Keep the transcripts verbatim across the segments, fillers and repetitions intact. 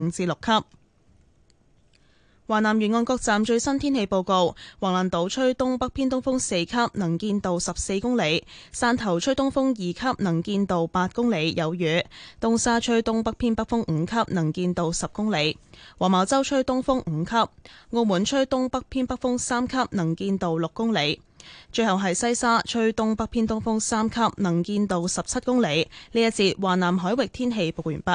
五至六級。華南沿岸各站最新天氣報告：橫瀾島吹東北偏東風四級，能見度十四公里；汕頭吹東風二級，能見度八公里，有雨；東沙吹東北偏北風五級，能見度十公里；黃茅洲吹東風五級；澳門吹東北偏北風三級，能見度六公里。最後係西沙吹東北偏東風三級，能見度十七公里。呢一節華南海域天氣報告完畢。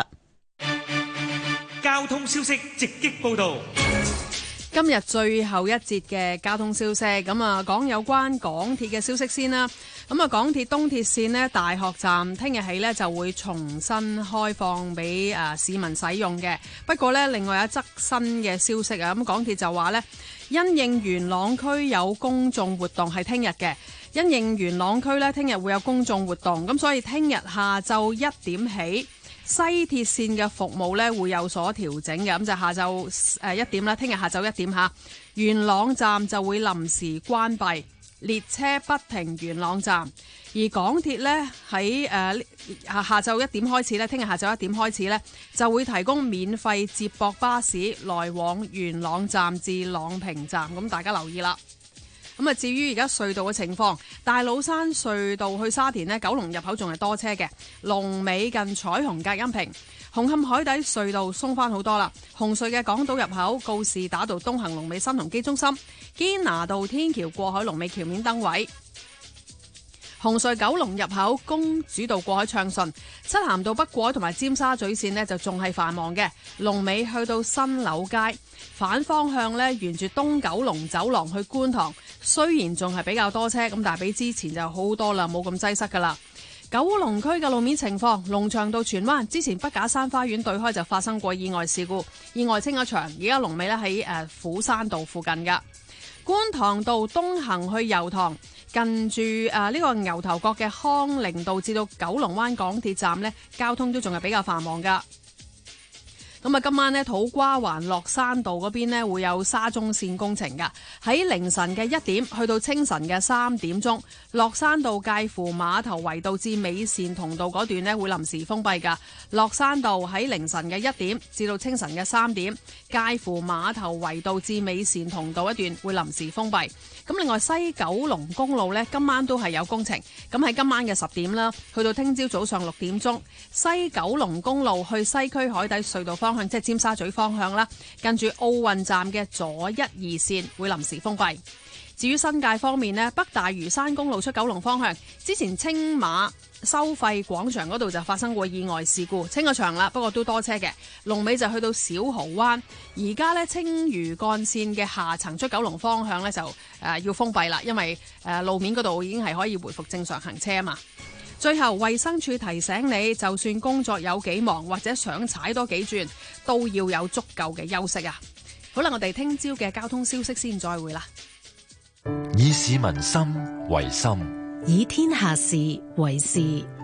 交通消息直擊報道。 今日最後一節嘅交通消息，咁啊講有關港鐵嘅消息先啦。咁啊，港鐵東鐵線呢，大學站聽日起呢就會重新開放俾誒市民使用嘅。不過呢，另外一則新嘅消息啊，咁港鐵就話呢，因應元朗區有公眾活動係聽日嘅，因應元朗區呢聽日會有公眾活動，咁所以聽日下晝一點起，西鐵線嘅服務咧會有所調整嘅，咁就下晝誒一點啦，聽日下晝一點嚇，元朗站就會臨時關閉，列車不停元朗站。而港鐵咧喺誒下下晝一點開始咧，聽日下晝一點開始咧就會提供免費接駁巴士來往元朗站至朗屏站，咁大家留意啦。咁啊，至於而家隧道嘅情況，大老山隧道去沙田呢，九龍入口仲係多車嘅，龍尾近彩虹隔音屏。紅磡海底隧道鬆翻好多啦，紅隧嘅港島入口告士打道東行龍尾新鴻基中心，堅拿道天橋過海龍尾橋面燈位。紅隧九龍入口公主道過海暢順，漆咸道北過海同埋尖沙咀線呢就仲係繁忙嘅，龍尾去到新柳街。反方向呢，沿住東九龍走廊去觀塘，雖然仲係比較多車，咁但係比之前就好多啦，冇咁擠塞噶啦。九龍區嘅路面情況，龍翔道荃灣之前筆架山花園對開就發生過意外事故，意外清咗場，而家龍尾咧喺誒虎山道附近噶。觀塘道東行去油塘，近住誒呢個牛頭角嘅康寧道至到九龍灣港鐵站呢，交通都仲係比較繁忙噶。咁啊，今晚呢，土瓜灣落山道嗰邊呢會有沙中線工程噶，喺凌晨嘅一點去到清晨嘅三點鐘，落山道介乎碼頭圍道至美善同道嗰段呢會臨時封閉噶。落山道喺凌晨嘅一點至到清晨嘅三點，介乎碼頭圍道至美善同道一段會臨時封閉。咁另外西九龍公路呢，今晚都係有工程，咁喺今晚嘅十點啦，去到聽朝早上六點鐘，西九龍公路去西區海底隧道方向，即係尖沙咀方向啦，跟住奧運站嘅左一二線會臨時封閉。至於新界方面呢，北大嶼山公路出九龍方向，之前青馬收費廣場嗰度就發生過意外事故，清咗場啦，不過都多車嘅。龍尾就去到小蠔灣，而家呢，青嶼幹線嘅下層出九龍方向呢，就誒、呃、要封閉啦，因為誒、呃、路面嗰度已經係可以回復正常行車啊嘛。最後，衛生署提醒你，就算工作有幾忙或者想踩多幾轉，都要有足夠嘅休息啊！好啦，我哋聽朝嘅交通消息先再會啦。 以市民心為心， 以天下事為事。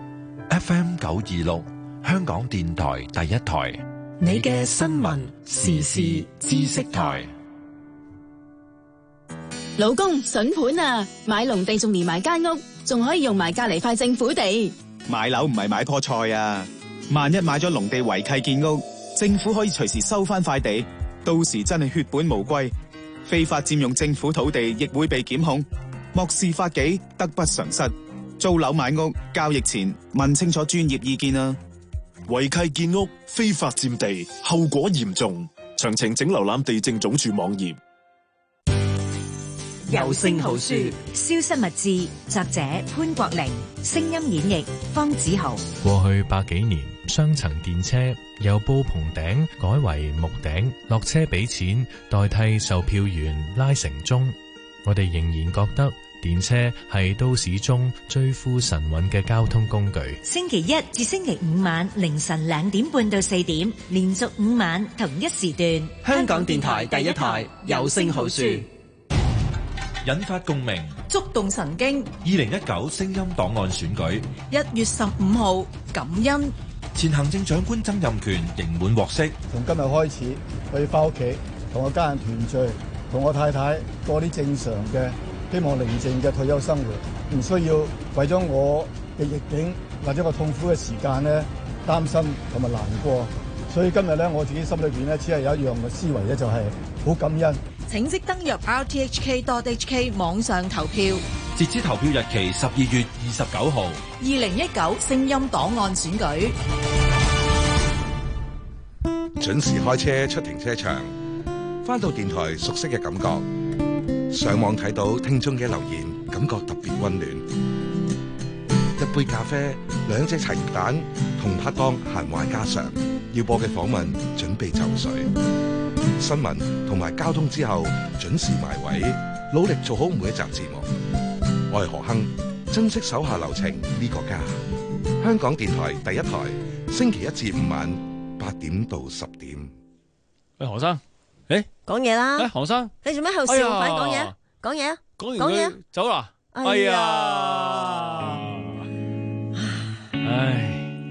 F M 九二六，香港電台第一台， 你嘅新聞時事知識台。 老公，筍盤啊！買農地仲連埋間屋，仲可以用埋隔籬塊政府地。 買樓唔係買棵菜啊！萬一買咗農地違契建屋，政府可以隨時收翻塊地，到時真係血本無歸。非法佔用政府土地亦會被檢控，漠視法紀，得不償失。租樓買屋交易前問清楚專業意見啊！ 違契建屋、非法佔地，後果嚴重。詳情請瀏覽地政總署網頁。 有聲好書，消失物誌，作者潘國玲，聲音演繹方子豪。 過去百幾年，雙層電車由布棚頂改為木頂，落車俾錢代替售票員拉繩鐘。我哋仍然覺得電車係都市中最富神韻嘅交通工具。 星期一至星期五晚凌晨兩點半到四點，連續五晚同一時段。 香港電台第一台有聲好書， 引發共鳴， 觸動神經。 二零一九聲音檔案選舉， 一月十五號，感恩。 前行政長官曾蔭權刑滿獲釋。 從今日開始，我要翻屋企同我家人團聚，同我太太過啲正常嘅、希望寧靜嘅退休生活，唔需要為咗我嘅逆境或者我痛苦嘅時間咧擔心同埋難過。 所以今日咧，我自己心裏邊咧，只係有一樣嘅思維咧，就係好感恩。 請即登入 r t h k dot h k 網上投票。 截止投票日期十二月二十九號。 二零一九聲音檔案選舉。 準時開車出停車場，返到電台熟悉嘅感覺，上網睇到聽眾嘅留言，感覺特別溫暖。一杯咖啡，兩隻茶葉蛋，同拍檔閒話家常，要播嘅訪問準備就緒，新聞同埋交通之後準時埋位，努力做好每一集節目。我係何亨，珍惜手下留情呢個家。香港電台第一台，星期一至五晚八點到十點。 喂，何生，誒， 講嘢啦。 誒，何生， 你做咩喺度笑？快講嘢，講嘢啊！ 講完佢走啦。哎呀，唉，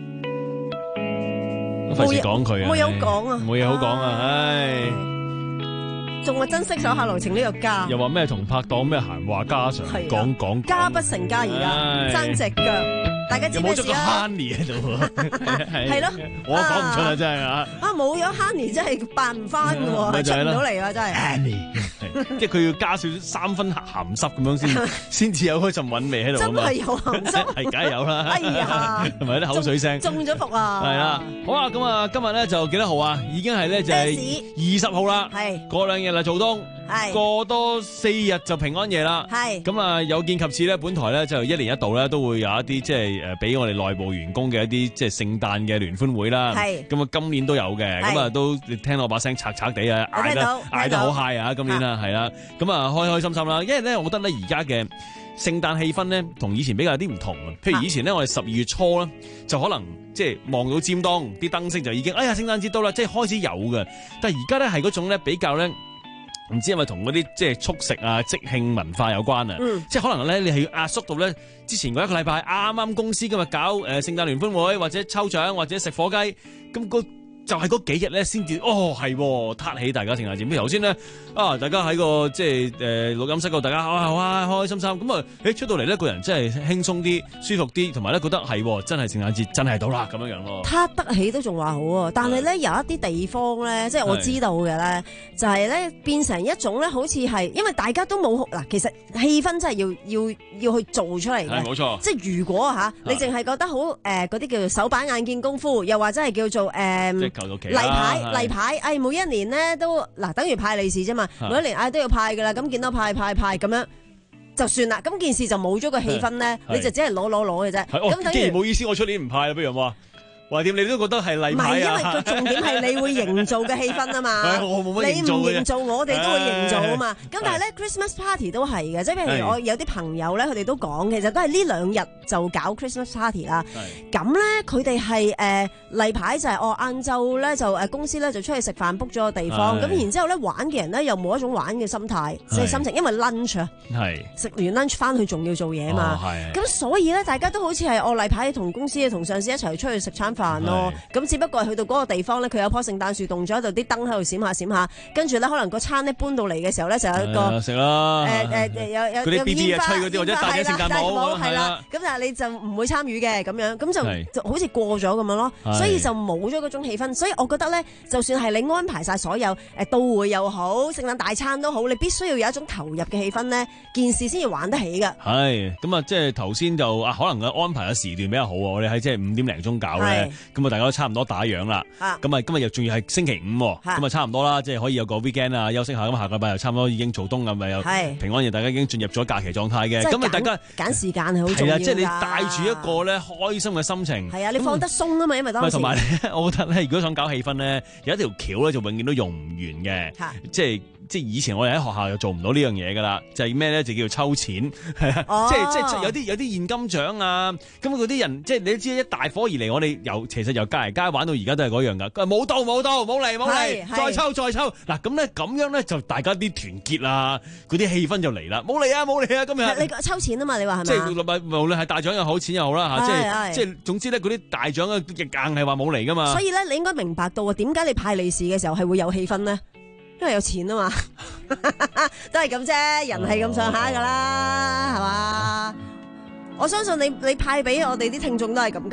我費事講佢啊， 冇有講啊， 冇嘢好講啊，唉， 仲話珍惜手下留情呢個家， 又話咩同拍檔咩閒話家常，講講家不成家而家爭隻腳。大家知咩事啊？ 有冇咗個 Honey 喺度？ 係咯， 我講唔出啦，真係啊！ 啊，冇咗 Honey 真係扮唔翻嘅喎，出唔到嚟啊，真係。 Honey，即係佢要加少少三分鹹濕咁樣先，先至有嗰陣韻味喺度。 真係有鹹濕， 係梗係有啦。 哎呀， 同埋啲口水聲， 中咗伏啊！ 係啦，好啊，咁啊，今日咧就幾多號啊？已經係咧就係二十號啦。 係過兩日啦，做冬。 係過多四日就平安夜啦。 係咁啊，有見及此咧，本台咧就一年一度咧都會有一啲即係誒俾我哋內部員工嘅一啲即係聖誕嘅聯歡會啦。係咁啊，今年都有嘅。咁啊，都聽到我把聲拆拆地啊，嗌得嗌得好 high 啊！今年啊，係啦。咁啊，開開心心啦。因為咧，我覺得咧而家嘅聖誕氣氛咧，同以前比較有啲唔同啊。譬如以前咧，我哋十二月初咧，就可能即係望到尖東啲燈飾就已經，哎呀，聖誕節到啦，即係開始有嘅。但係而家咧係嗰種咧比較咧。唔知係咪同嗰啲即係速食啊、即興文化有關啊？嗯、即係可能咧，你係要壓縮到咧之前嗰一個禮拜啱啱公司今日搞誒聖誕聯歡會，或者抽獎，或者食火雞，咁個就係嗰幾日咧先至哦係撻起大家聖誕節。咁頭先咧啊，大家喺個即係誒錄音室度，大家啊哇開開心心咁啊，誒出到嚟咧個人真係輕鬆啲、舒服啲，同埋咧覺得係真係聖誕節真係到啦咁樣樣咯。撻得起都仲話好啊，但係咧有一啲地方咧，即係我知道嘅咧，就係咧變成一種咧，好似係因為大家都冇嗱，其實氣氛真係要要要去做出嚟嘅， 係冇錯。 即係如果嚇你淨係覺得好誒嗰啲叫做手板眼見功夫，又或者係叫做誒。呃例牌例牌，哎，每一年咧都嗱，等於派利是啫嘛。每一年哎都要派噶啦，咁見到派派派咁樣就算啦。咁件事就冇咗個氣氛咧，你就只係攞攞攞嘅啫。咁等於冇意思，我出年唔派啦，不如話。話點你都覺得係例牌啊？ 唔係，因為個重點係你會營造嘅氣氛啊嘛。 我冇乜營造嘅。 你唔營造，我哋都會營造啊嘛。咁但係咧 ，Christmas party 都係嘅，即係譬如我有啲朋友咧，佢哋都講，其實都係呢兩日就搞 Christmas party 啦。咁咧，佢哋係誒例牌就係哦，晏晝咧就誒公司咧就出去食飯 book 咗個地方，咁然之後咧玩嘅人咧又冇一種玩嘅心態，即係心情，因為 lunch 啊，食完 lunch 翻去仲要做嘢啊嘛。咁所以咧，大家都好似係哦例牌同公司同上司一齊出去食餐飯咯，咁只不過係去到嗰個地方咧，佢有棵聖誕樹動咗喺度，啲燈喺度閃下閃下，跟住咧可能個餐咧搬到嚟嘅時候咧就有一個食啦， 誒誒有有嗰啲 B B 啊吹嗰啲或者戴啲聖誕帽， 係啦，咁但係你就唔會參與嘅咁樣，咁就就好似過咗咁樣咯，所以就冇咗嗰種氣氛。所以我覺得咧，就算係你安排晒所有誒到會又好，聖誕大餐都好，你必須要有一種投入嘅氣氛咧，件事先要玩得起㗎。 係咁啊，即係頭先就啊，可能嘅安排嘅時段比較好啊，我哋喺即係五點零鐘搞咧。咁啊，大家都差唔多打烊啦。咁啊，今日又仲要係星期五，咁啊差唔多啦，即係可以有個 weekend 啊，休息下。咁下個禮拜又差唔多已經做冬咁，咪又平安夜，大家已經進入咗假期狀態嘅。咁啊，大家揀時間係好重要㗎。係啊，即係你帶住一個咧開心嘅心情。 係啊，你放得鬆啊嘛，因為當時。 同埋咧，我覺得咧，如果想搞氣氛咧，有一條橋咧就永遠都用唔完嘅。即係。即係以前我哋喺學校又做唔到呢樣嘢㗎啦，就係咩咧？就叫做抽錢，係啊、哦，即係即係有啲有啲現金獎啊，咁嗰啲人即係你都知一大伙而嚟，我哋由其實由隔離街玩到而家都係嗰樣㗎，佢話冇到冇到冇嚟冇嚟，再抽再抽，嗱咁咧咁樣咧就大家啲團結啊，嗰啲氣氛就嚟啦，冇嚟啊冇嚟啊今日。 你抽錢啊嘛？你話係咪？ 即係無論係大獎又好，錢又好啦嚇，即係即係總之咧嗰啲大獎啊，亦硬係話冇嚟㗎嘛。 所以咧，你應該明白到啊，點解你派利是嘅時候係會有氣氛咧？因為有錢啊嘛，都係咁啫，人係咁上下噶啦，係嘛？我相信你你派俾我哋啲聽眾都係咁噶。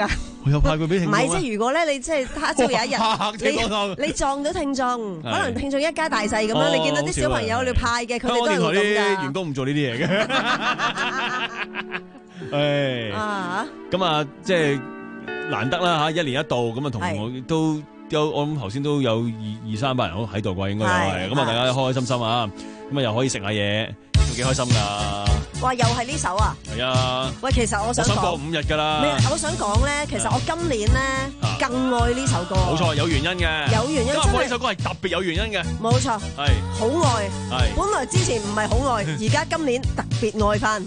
又派佢俾聽眾。 唔係，即係如果咧，你即係他朝有一日，你你撞到聽眾，可能聽眾一家大細咁樣，你見到啲小朋友你派嘅，佢哋都係咁㗎。香港電台啲員工唔做呢啲嘢嘅。誒啊！ 咁啊，即係難得啦嚇，一年一度咁啊，同我都有我諗頭先都有二二三百人喺度啩，應該有係。咁啊，大家開開心心啊，咁啊又可以食下嘢，都幾開心㗎。 哇！又係呢首啊？ 係啊。 喂，其實我想我想過五日㗎啦。 我想講咧，其實我今年咧更愛呢首歌。 冇錯，有原因嘅。 有原因。 今日播呢首歌係特別有原因嘅。 冇錯。 係。 好愛。 係。 本來之前唔係好愛，而家今年特別愛返。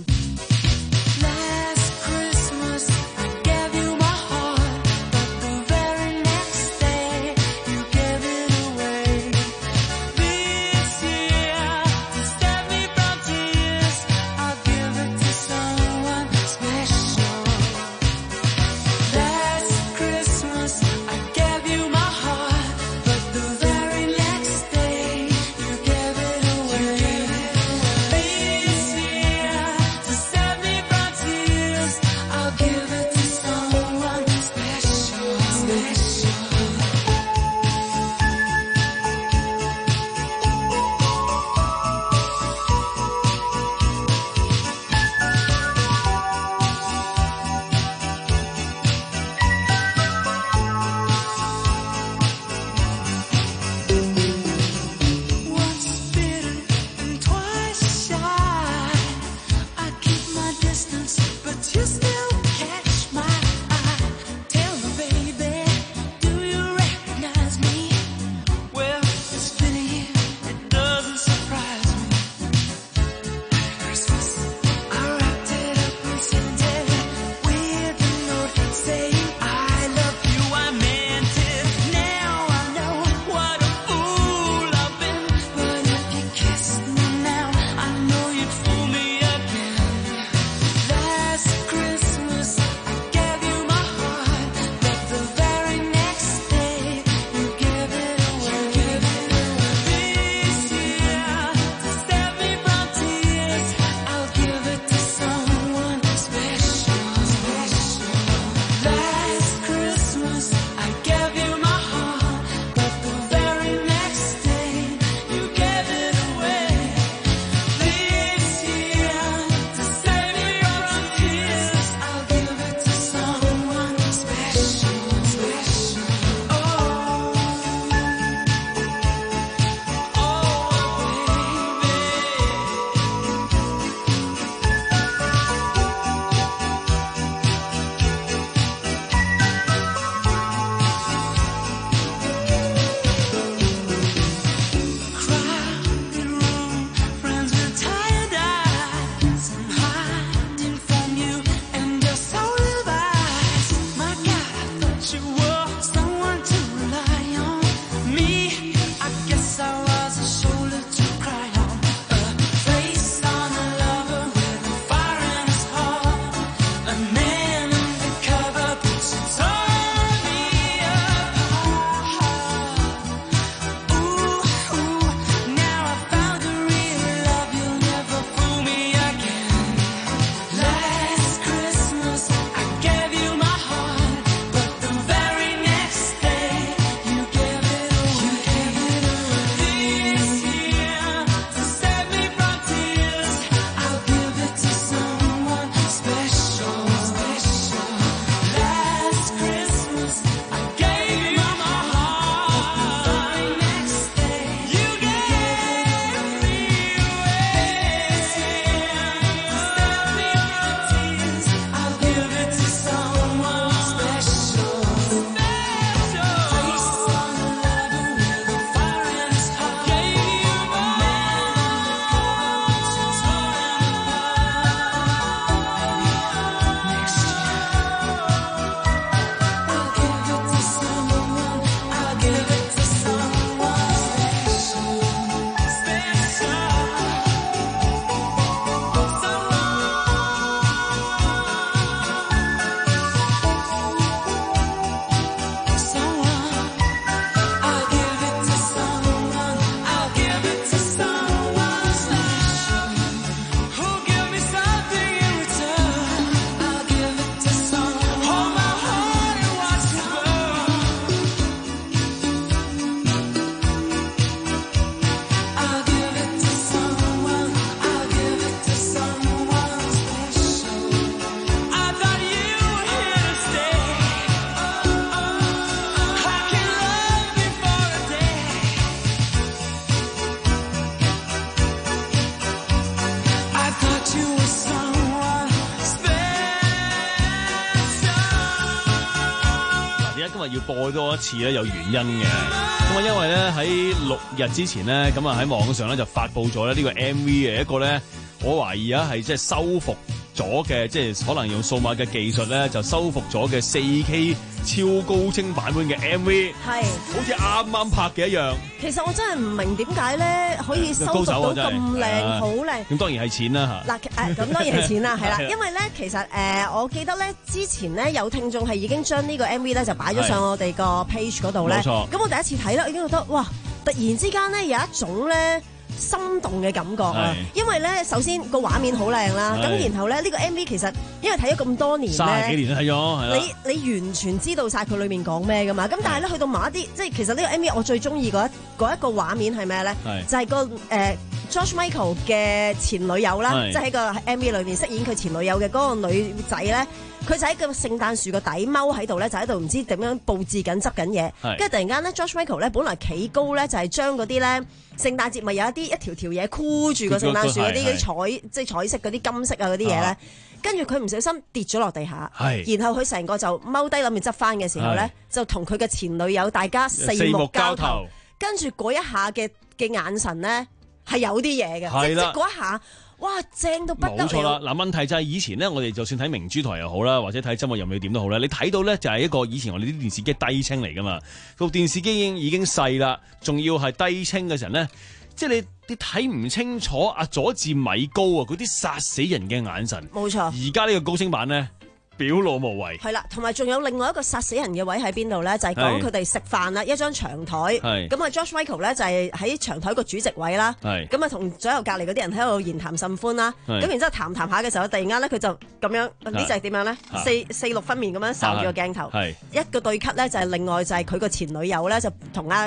播多一次咧，有原因嘅。咁啊，因為咧喺六日之前咧，咁啊喺網上咧就發布咗咧呢個 M V 嘅一個咧，我懷疑啊係即係修復咗嘅，即係可能用數碼嘅技術咧就修復咗嘅四 K 超高清版本嘅 M V， 係好似啱啱拍嘅一樣。 其實我真係唔明點解咧可以修復到咁靚，好靚。 咁當然係錢啦嚇。嗱誒，咁當然係錢啦，係啦，因為咧其實誒、呃，我記得咧之前咧有聽眾係已經將呢個 M V 咧就擺咗上我哋個 page 嗰度咧。冇錯。咁我第一次睇咧，已經覺得哇！突然之間咧有一種咧心動嘅感覺啊！因為咧首先個畫面好靚啦，咁然後咧呢個 M V 其實因為睇咗咁多年咧， 卅幾年都睇咗，係啦。 你你完全知道晒佢裏面講咩噶嘛？咁但係咧去到某一啲，即係其實呢個 M V 我最中意嗰一嗰一個畫面係咩咧？就係個誒 George Michael 嘅前女友啦，即係喺個 M V 裏面飾演佢前女友嘅嗰個女仔咧。佢就喺個聖誕樹個底踎喺度咧，就喺度唔知點樣佈置緊、執緊嘢。跟住突然間咧 ，George Michael 咧本來企高咧，就係將嗰啲咧聖誕節咪有一啲一條條嘢箍住個聖誕樹嗰啲嗰啲彩即係彩色嗰啲金色啊嗰啲嘢咧。跟住佢唔小心跌咗落地下，然後佢成個就踎低諗住執翻嘅時候咧，就同佢嘅前女友大家四目交投。跟住嗰一下嘅嘅眼神咧係有啲嘢嘅，即係嗰一下。哇，正到不得了！冇錯啦，嗱問題就係以前咧，我哋就算睇明珠台又好啦，或者睇周末任你點都好啦，你睇到咧就係一個以前我哋啲電視機低清嚟噶嘛，個電視機已經已經細啦，仲要係低清嘅時候咧，即係你你睇唔清楚阿佐治米高啊嗰啲殺死人嘅眼神。冇錯，而家呢個高清版咧，表露無遺。係啦，同埋仲有另外一個殺死人嘅位喺邊度咧？就係講佢哋食飯啦，一張長台。係咁啊 ，George Michael 咧就係喺長台個主席位啦。係咁啊，同左右隔離嗰啲人喺度言談甚歡啦。咁然之後談談下嘅時候，突然間咧佢就咁樣呢隻係點樣咧？四四六分面咁樣睄住個鏡頭。係一個對咳咧，就係另外就係佢個前女友咧，就同阿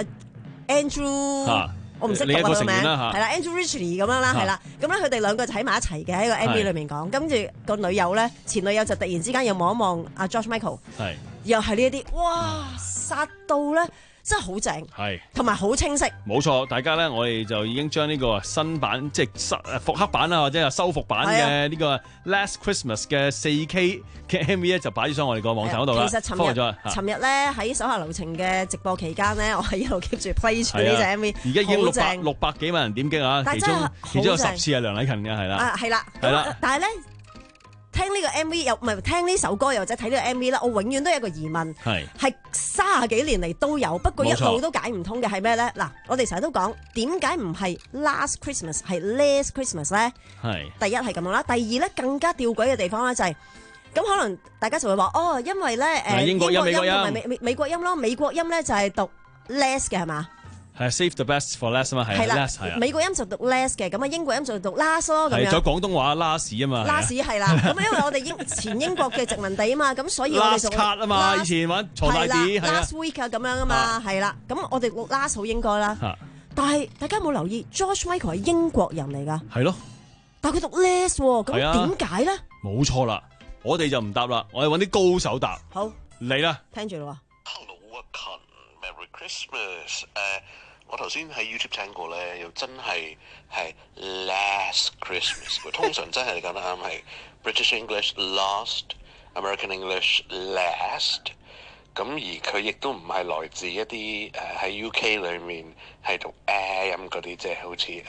Andrew。我唔識讀佢個名，係啦 ，Andrew Ridgeley 咁樣啦，係啦，咁咧佢哋兩個就喺埋一齊嘅喺個 M V 裏面講，跟住個女友咧，前女友就突然之間又望一望阿 George Michael， 係，又係呢一啲，哇，殺到咧！真係好正，係同埋好清晰。冇錯，大家咧，我哋就已經將呢個新版，即係復刻版啊，或者係修復版嘅呢個 Last Christmas 嘅四 K 嘅 M V 咧，就擺咗上我哋個網站嗰度啦。其實尋日尋日咧喺手下留情嘅直播期間咧，我係一路 keep 住 play 住呢隻 M V，而家已經六百六百幾萬人點擊啊！其中其中有十次係梁禮勤嘅，係啦，啊係啦，係啦，但係咧。聽呢個 M V 又唔係聽呢首歌，又或者睇呢個 M V 啦，我永遠都有一個疑問，係係三十幾年嚟都有，不過一路都解唔通嘅係咩咧？嗱，我哋成日都講點解唔係 Last Christmas 係 Last Christmas 咧？係第一係咁樣啦，第二咧更加吊詭嘅地方咧就係、是、咁，可能大家就會話哦，因為咧誒英國音、美國音同埋美美美國音咯，美國音咧就係讀 less 嘅係嘛？係 save the best for last 啊嘛，係 last 係啊。美國音就讀 last 嘅，咁啊英國音就讀 last 咯。係咗廣東話 last 啊嘛。last 係啦，咁因為我哋英前英國嘅殖民地啊嘛，咁所以我哋就 last card 啊嘛，以前玩鋤大 D 係啦 last week 啊咁樣啊嘛，係啦，咁我哋 last 好應該啦。但係大家有冇留意 George Michael 係英國人嚟㗎？係咯。但係佢讀 last 喎，咁點解咧？冇錯啦，我哋就唔答啦，我哋揾啲高手答。好嚟啦，聽住啦。Hello，阿勤 ，Merry Christmas，誒。我頭先喺 YouTube 聽過咧，又真係係 Last Christmas， 通常真係你講得啱係 British English last，American English last。咁而佢亦都唔係來自一啲誒喺 U K 裏面係讀 A 音嗰啲，即係好似誒誒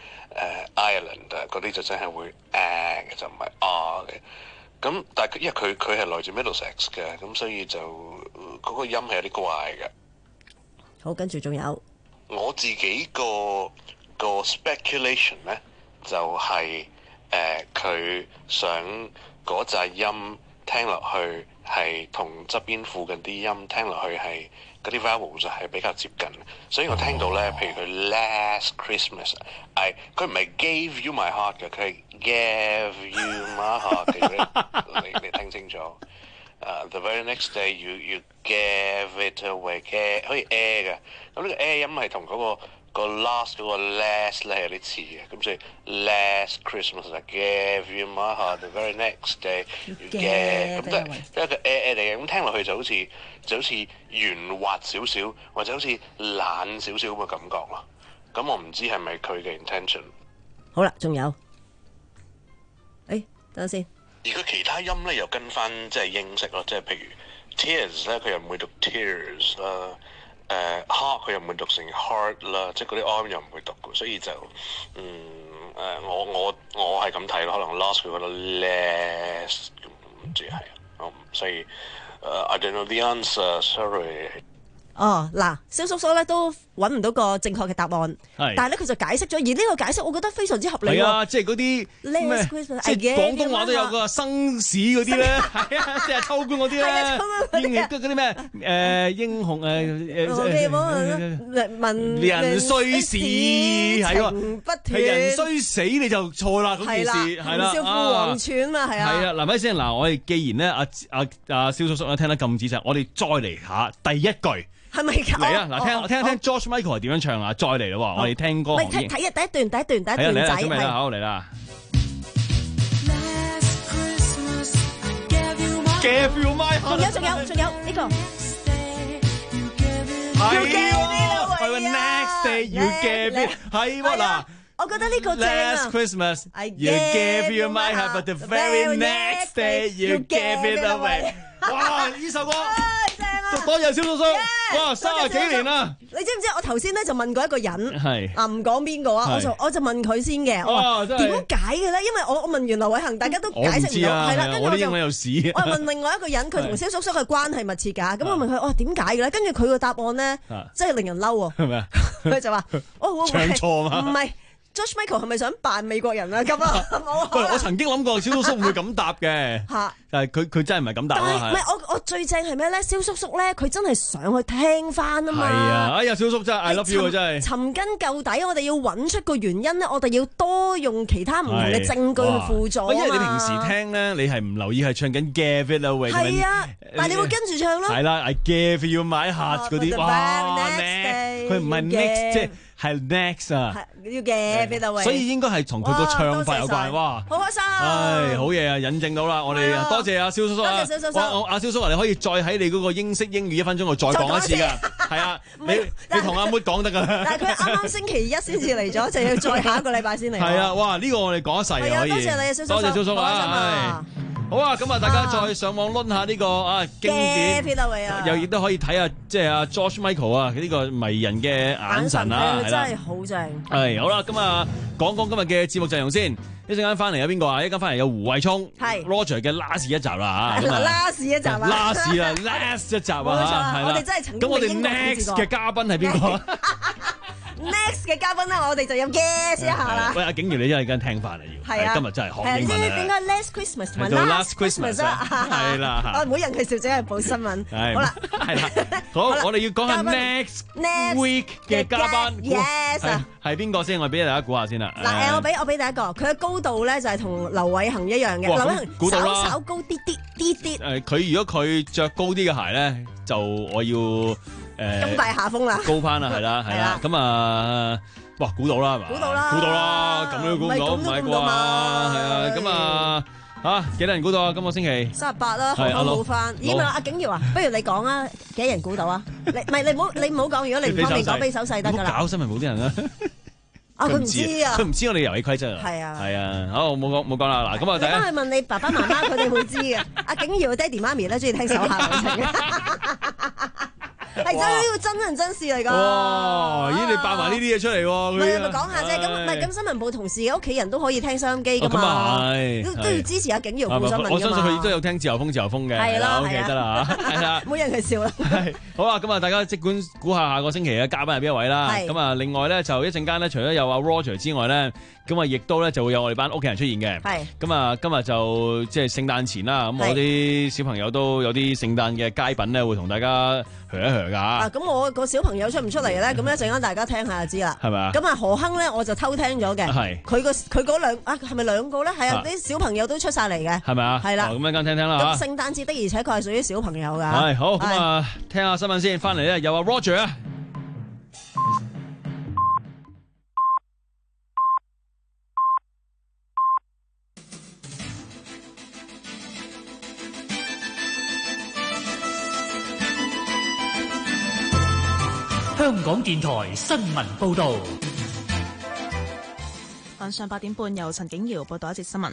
Ireland 啊嗰啲就真係會 A 嘅，就唔係 R 嘅。咁但係因為佢佢係來自 Middlesex 嘅，咁所以就嗰個音係有啲怪嘅。好，跟住仲有。我自己個個 speculation 咧，就係誒佢想嗰隻音聽落去係同側邊附近啲音聽落去係嗰啲 vowels 係比較接近，所以我聽到咧，譬如佢 Last Christmas，係佢唔係 gave you my heart 嘅，佢係 gave you my heart 嘅，你你聽清楚。Uh, the very next day you you gave it away， 嘅可以 air 嘅，咁呢個 air 音係同嗰個個 last 嗰個 last 咧有啲似嘅，咁所以 last Christmas 就 gave you my heart，the very next day you gave， 咁都係一個 air air 嚟嘅，咁聽落去就好似就好似圓滑少少，或者好似懶少少咁嘅感覺咯。咁我唔知係咪佢嘅 intention。好啦，仲有，誒等陣先。而佢其他音咧又跟翻即係英式咯，即係譬如 tears 咧，佢又唔會讀 tears 啦。誒、uh, heart 佢又唔會讀成 heart 啦，即係嗰啲 R 又唔會讀嘅，所以就嗯誒、uh, 我我我係咁睇咯，可能 lost 佢覺得 less 唔知係啊，所以誒、uh, I don't know the answer，sorry。 哦，嗱，蕭叔叔咧都揾唔到個正確嘅答案，但係咧佢就解釋咗，而呢個解釋我覺得非常之合理喎。 係啊，即係嗰啲咩，即係廣東話都有個生史嗰啲咧，係啊，即係秋官嗰啲咧，英嗰啲咩誒英雄誒誒文人衰死係喎，係人衰死你就錯啦嗰件事係啦， 少婦黃泉嘛係啊。 係啊，嗱咪先嗱，我哋既然咧阿阿阿蕭叔叔咧聽得咁仔細，我哋再嚟下第一句。 係咪嚟啊！嗱，聽我聽一聽 George Michael 係點樣唱啊！再嚟咯，我哋聽歌。 喂，睇睇啊！第一段，第一段，第一段仔係。好嚟啦 ！Gave you my heart。 仲有仲有仲有呢個。 係喎，係喎 ，Next day you gave it，係喎嗱。 我覺得呢個正啊 ！Last Christmas you gave you my heart, but the very next day you gave it away。哇！呢首歌。多謝蕭叔叔，哇，三十幾年啦！ 你知唔知我頭先咧就問過一個人， 係啊唔講邊個啊，我就我就問佢先嘅，我話點解嘅咧？因為我我問完劉偉恒，大家都解釋唔到，係啦，跟住我就我問另外一個人，佢同蕭叔叔嘅關係密切㗎，咁我問佢，哦點解嘅咧？跟住佢個答案咧，真係令人嬲喎， 係咪啊？ 佢就話：哦， 唱錯嘛？ 唔係。George Michael 係咪想扮美國人啊？咁啊， 喂，我曾經諗過蕭叔叔唔會咁答嘅，但係佢佢真係唔係咁答啊！ 唔係我我最正係咩咧？蕭叔叔咧，佢真係上去聽翻啊嘛！ 係啊！哎呀，蕭叔真係 I love you 啊！真係尋根究底，我哋要揾出個原因咧，我哋要多用其他唔同嘅證據去輔助啊嘛！ 因為你平時聽咧，你係唔留意係唱緊 Give It Away， 係啊，但係你會跟住唱咯。 係啦 ，I give you my heart 嗰啲，哇 ，next，佢唔係 next 即係。係 next 啊， 要嘅俾到位， 所以應該係同佢個唱法有關。哇， 好開心！ 唉，好嘢啊，引證到啦，我哋多謝阿蕭叔叔啊， 多謝蕭叔叔。 我阿蕭叔啊，你可以再喺你嗰個英式英語一分鐘度再講一次㗎，係啊，你你同阿妹講得㗎。 但係佢啱啱星期一先至嚟咗，就要再下一個禮拜先嚟。 係啊，哇！呢個我哋講一世啊，可以。 多謝你啊，蕭叔叔， 多謝蕭叔啊。好啊，咁啊，大家再上網攆下呢個啊經典，又亦都可以睇下即係阿 George Michael 啊呢個迷人嘅眼神啊， 係啦，真係好正。 係好啦，咁啊講講今日嘅節目陣容先。一陣間翻嚟有邊個啊？一陣間翻嚟有胡慧聰，係 Roger 嘅 last 一集啦嚇 ，last 一集啊 ，last 啊 last 一集啊， 冇錯，我哋真係曾經咁我哋 next 嘅嘉賓係邊個？ Next 嘅嘉賓咧，我哋就要 guess 一下啦。 喂，阿景如你真係跟聽翻嚟要，係今日真係學英文咧。 點解 Last Christmas 同埋 Last Christmas 啊？ 係啦， 我每人嘅小姐係報新聞。好啦， 係啦，好，我哋要講下 next week 嘅嘉賓。Yes，係邊個先？我俾大家估下先啦。 嗱，誒，我俾我俾第一個，佢嘅高度咧就係同劉偉恒一樣嘅。劉偉恒稍稍高啲啲啲啲。 誒，佢如果佢着高啲嘅鞋咧，就我要。誒， 咁大下風啦， 高攀啦，係啦，係啦，咁啊，哇，估到啦，係嘛？ 估到啦， 估到啦，咁都估唔到，唔係啩？係啊，咁啊，嚇幾多人估到啊？今個星期三十八啦，好冇翻。咦？咪阿景瑤啊，不如你講啊，幾多人估到啊？你唔係你唔好你唔好講，如果你唔方便講，俾手勢得㗎啦。 搞新聞冇啲人啊！ 啊，佢唔知啊， 佢唔知我哋遊戲規則啊。 係啊， 係啊，好冇講冇講啦。嗱，咁啊，第一， 翻去問你爸爸媽媽，佢哋會知嘅。阿景瑤嘅爹哋媽咪咧，中意聽手下留情。係真呢個真人真事嚟㗎。 哇！咦，你爆埋呢啲嘢出嚟喎？ 唔係咪講下啫？咁唔係咁新聞部同事嘅屋企人都可以聽收音機㗎嘛？都都要支持阿景瑤報新聞㗎嘛？ 我相信佢都有聽自由風自由風嘅。 係啦 ，OK 得啦嚇，係啦。 每人佢笑啦。 係好啊！咁啊，大家即管估下下個星期嘅嘉賓係邊一位啦。咁啊，另外咧就一陣間咧，除咗有阿 Roger 之外咧，咁啊，亦都咧就會有我哋班屋企人出現嘅。係。咁啊，今日就即係聖誕前啦。咁我啲小朋友都有啲聖誕嘅佳品咧，會同大家噏一噏㗎。 啊，咁我個小朋友出唔出嚟咧？咁一陣間大家聽下就知啦。 係咪啊？ 咁啊，何亨咧我就偷聽咗嘅。係。佢個佢嗰兩啊係咪兩個咧？係啊，啲小朋友都出晒嚟嘅。 係咪啊？ 係啦。 咁一陣間聽聽啦。 咁聖誕節的而且確係屬於小朋友㗎。 係好咁啊，聽下新聞先。翻嚟咧有阿 Roger 啊。 香港電台新聞報導。 晚上八點半，由陳景瑤報道一節新聞。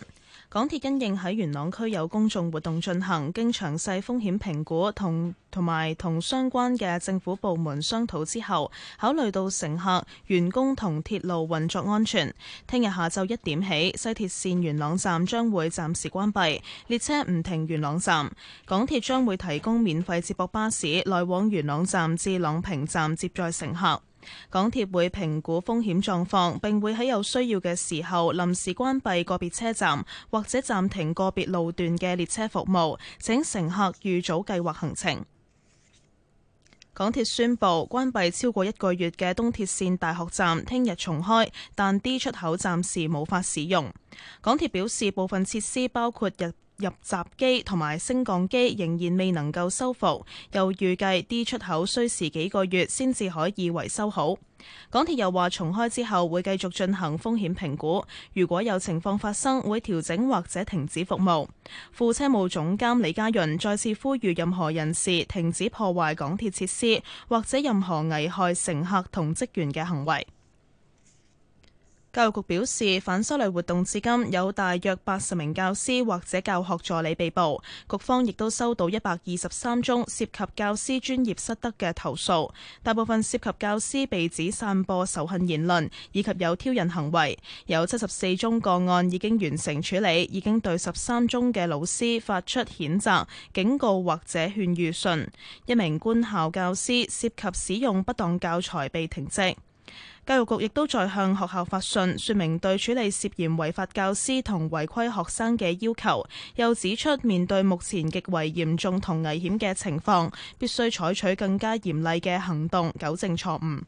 港鐵因應喺元朗區有公眾活動進行，經詳細風險評估同同埋同相關嘅政府部門商討之後，考慮到乘客、員工同鐵路運作安全，聽日下晝一點起，西鐵線元朗站將會暫時關閉，列車唔停元朗站。港鐵將會提供免費接駁巴士來往元朗站至朗屏站接載乘客。港鐵會評估風險狀況，並會喺有需要嘅時候臨時關閉個別車站或者暫停個別路段嘅列車服務，請乘客預早計劃行程。港鐵宣布關閉超過一個月嘅東鐵線大學站，聽日重開，但 D 出口暫時無法使用。港鐵表示，部分設施包括入入閘機同埋升降機仍然未能夠修復，又預計 D 出口需時幾個月先至可以維修好。港鐵又話重開之後會繼續進行風險評估，如果有情況發生，會調整或者停止服務。副車務總監李家潤再次呼籲任何人士停止破壞港鐵設施或者任何危害乘客同職員嘅行為。教育局表示，反修例活動至今有大約八十名教師或者教學助理被捕，局方亦都收到一百二十三宗涉及教師專業失德嘅投訴，大部分涉及教師被指散播仇恨言論以及有挑釁行為，有七十四宗個案已經完成處理，已經對十三宗嘅老師發出譴責、警告或者勸喻信，一名官校教師涉及使用不當教材被停職。教育局亦都在向學校發信，說明對處理涉嫌違法教師同違規學生嘅要求，又指出面對目前極為嚴重同危險嘅情況，必須採取更加嚴厲嘅行動，糾正錯誤。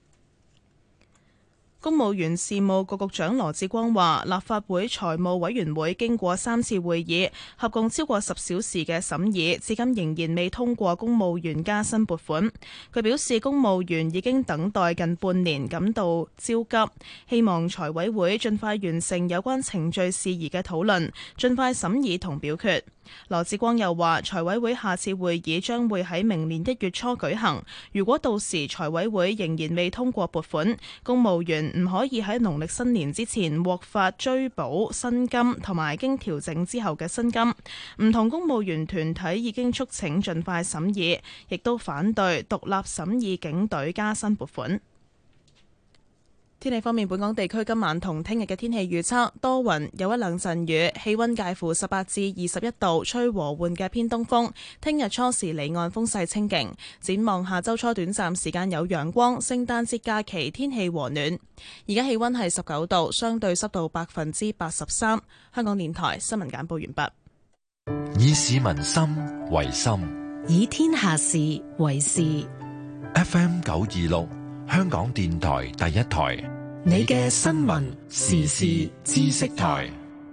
公務員事務局局長羅致光話，立法會財務委員會經過三次會議，合共超過十小時嘅審議，至今仍然未通過公務員加薪撥款。佢表示，公務員已經等待近半年，感到焦急，希望財委會盡快完成有關程序事宜嘅討論，盡快審議同表決。羅致光又話，財委會下次會議將會喺明年一月初舉行，如果到時財委會仍然未通過撥款，公務員唔可以喺農曆新年之前獲發追補薪金同埋經調整之後嘅薪金。唔同公務員團體已經促請盡快審議，亦都反對獨立審議警隊加薪撥款。天氣方面，本港地區今晚同聽日嘅天氣預測多雲，有一兩陣雨，氣溫介乎十八至二十一度，吹和緩嘅偏東風。聽日初時離岸風勢清勁，展望下周初短暫時間有陽光，聖誕節假期天氣和暖。而家氣溫係十九度，相對濕度百分之八十三。香港電台新聞簡報完畢。以市民心為心， 以天下事為事。 F M 九二六，香港電台第一台。 你嘅新聞時事知識台。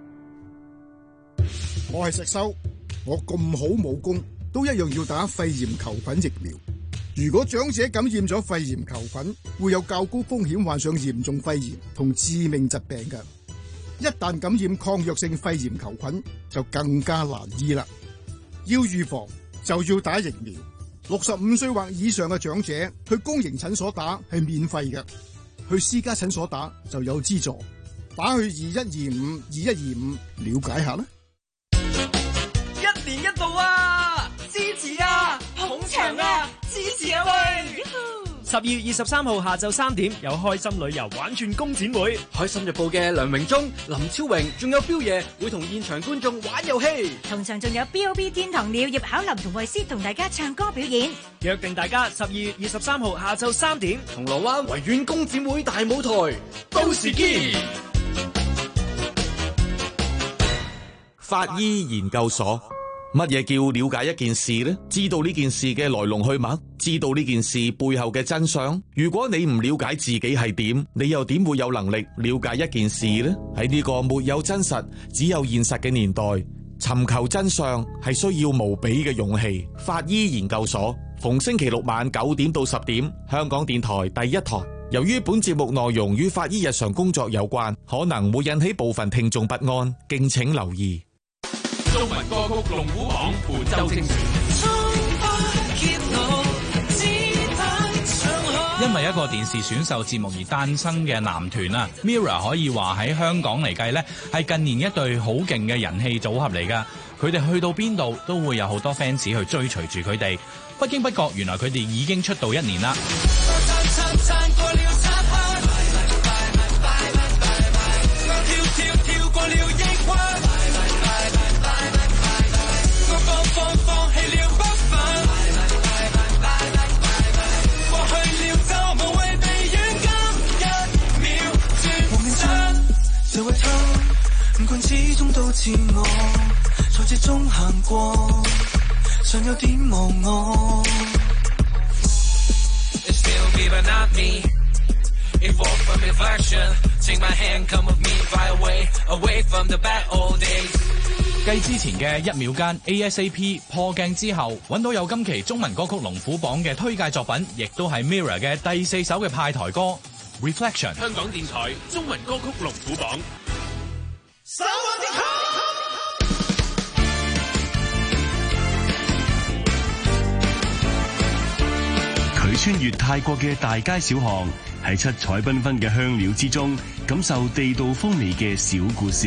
我係石修，我咁好武功，都一樣要打肺炎球菌疫苗。如果長者感染咗肺炎球菌，會有較高風險患上嚴重肺炎同致命疾病嘅。一旦感染抗藥性肺炎球菌，就更加難醫啦。要預防就要打疫苗。六十五歲或以上嘅長者去公營診所打係免費嘅。去私家診所打就有資助，打去二一二五二一二五了解下啦。 一年一度啊，支持啊，捧場啊，支持啊喂！十二月二十三號下晝三點有開心旅遊玩轉工展會，開心日報嘅梁榮忠、林超榮仲有彪爺會同現場觀眾玩遊戲， 同場仲有 B O B 天堂鳥葉巧琳同衛詩同大家唱歌表演。 約定大家十二月二十三號下晝三點，銅鑼灣維園工展會大舞台，到時見。 法醫研究所。乜嘢叫了解一件事呢？知道呢件事嘅來龍去脈，知道呢件事背後嘅真相。如果你唔了解自己係點，你又點會有能力了解一件事呢？喺呢個沒有真實，只有現實嘅年代，尋求真相係需要無比嘅勇氣。法醫研究所逢星期六晚九點到十點，香港電台第一台。由於本節目內容與法醫日常工作有關，可能會引起部分聽眾不安，敬請留意。 中文歌曲龍虎榜本周精選。 因為一個電視選秀節目而誕生嘅男團啊 ，Mirror 可以話喺香港嚟計呢係近年一隊好勁嘅人氣組合嚟㗎。佢哋去到邊度都會有好多 fans 去追隨住佢哋。不經不覺，原來佢哋已經出道一年啦。 這位他唔管始終都自我，在這中行過，尚有點忘我。 繼之前嘅一秒間 A S A P 破鏡之後，揾到有今期中文歌曲龍虎榜嘅推介作品，亦都係 Mirror 嘅第四首嘅派台歌。Reflection 香港電台中文歌曲龍虎榜。 佢穿越泰國嘅大街小巷，喺七彩繽紛嘅香料之中，感受地道風味嘅小故事。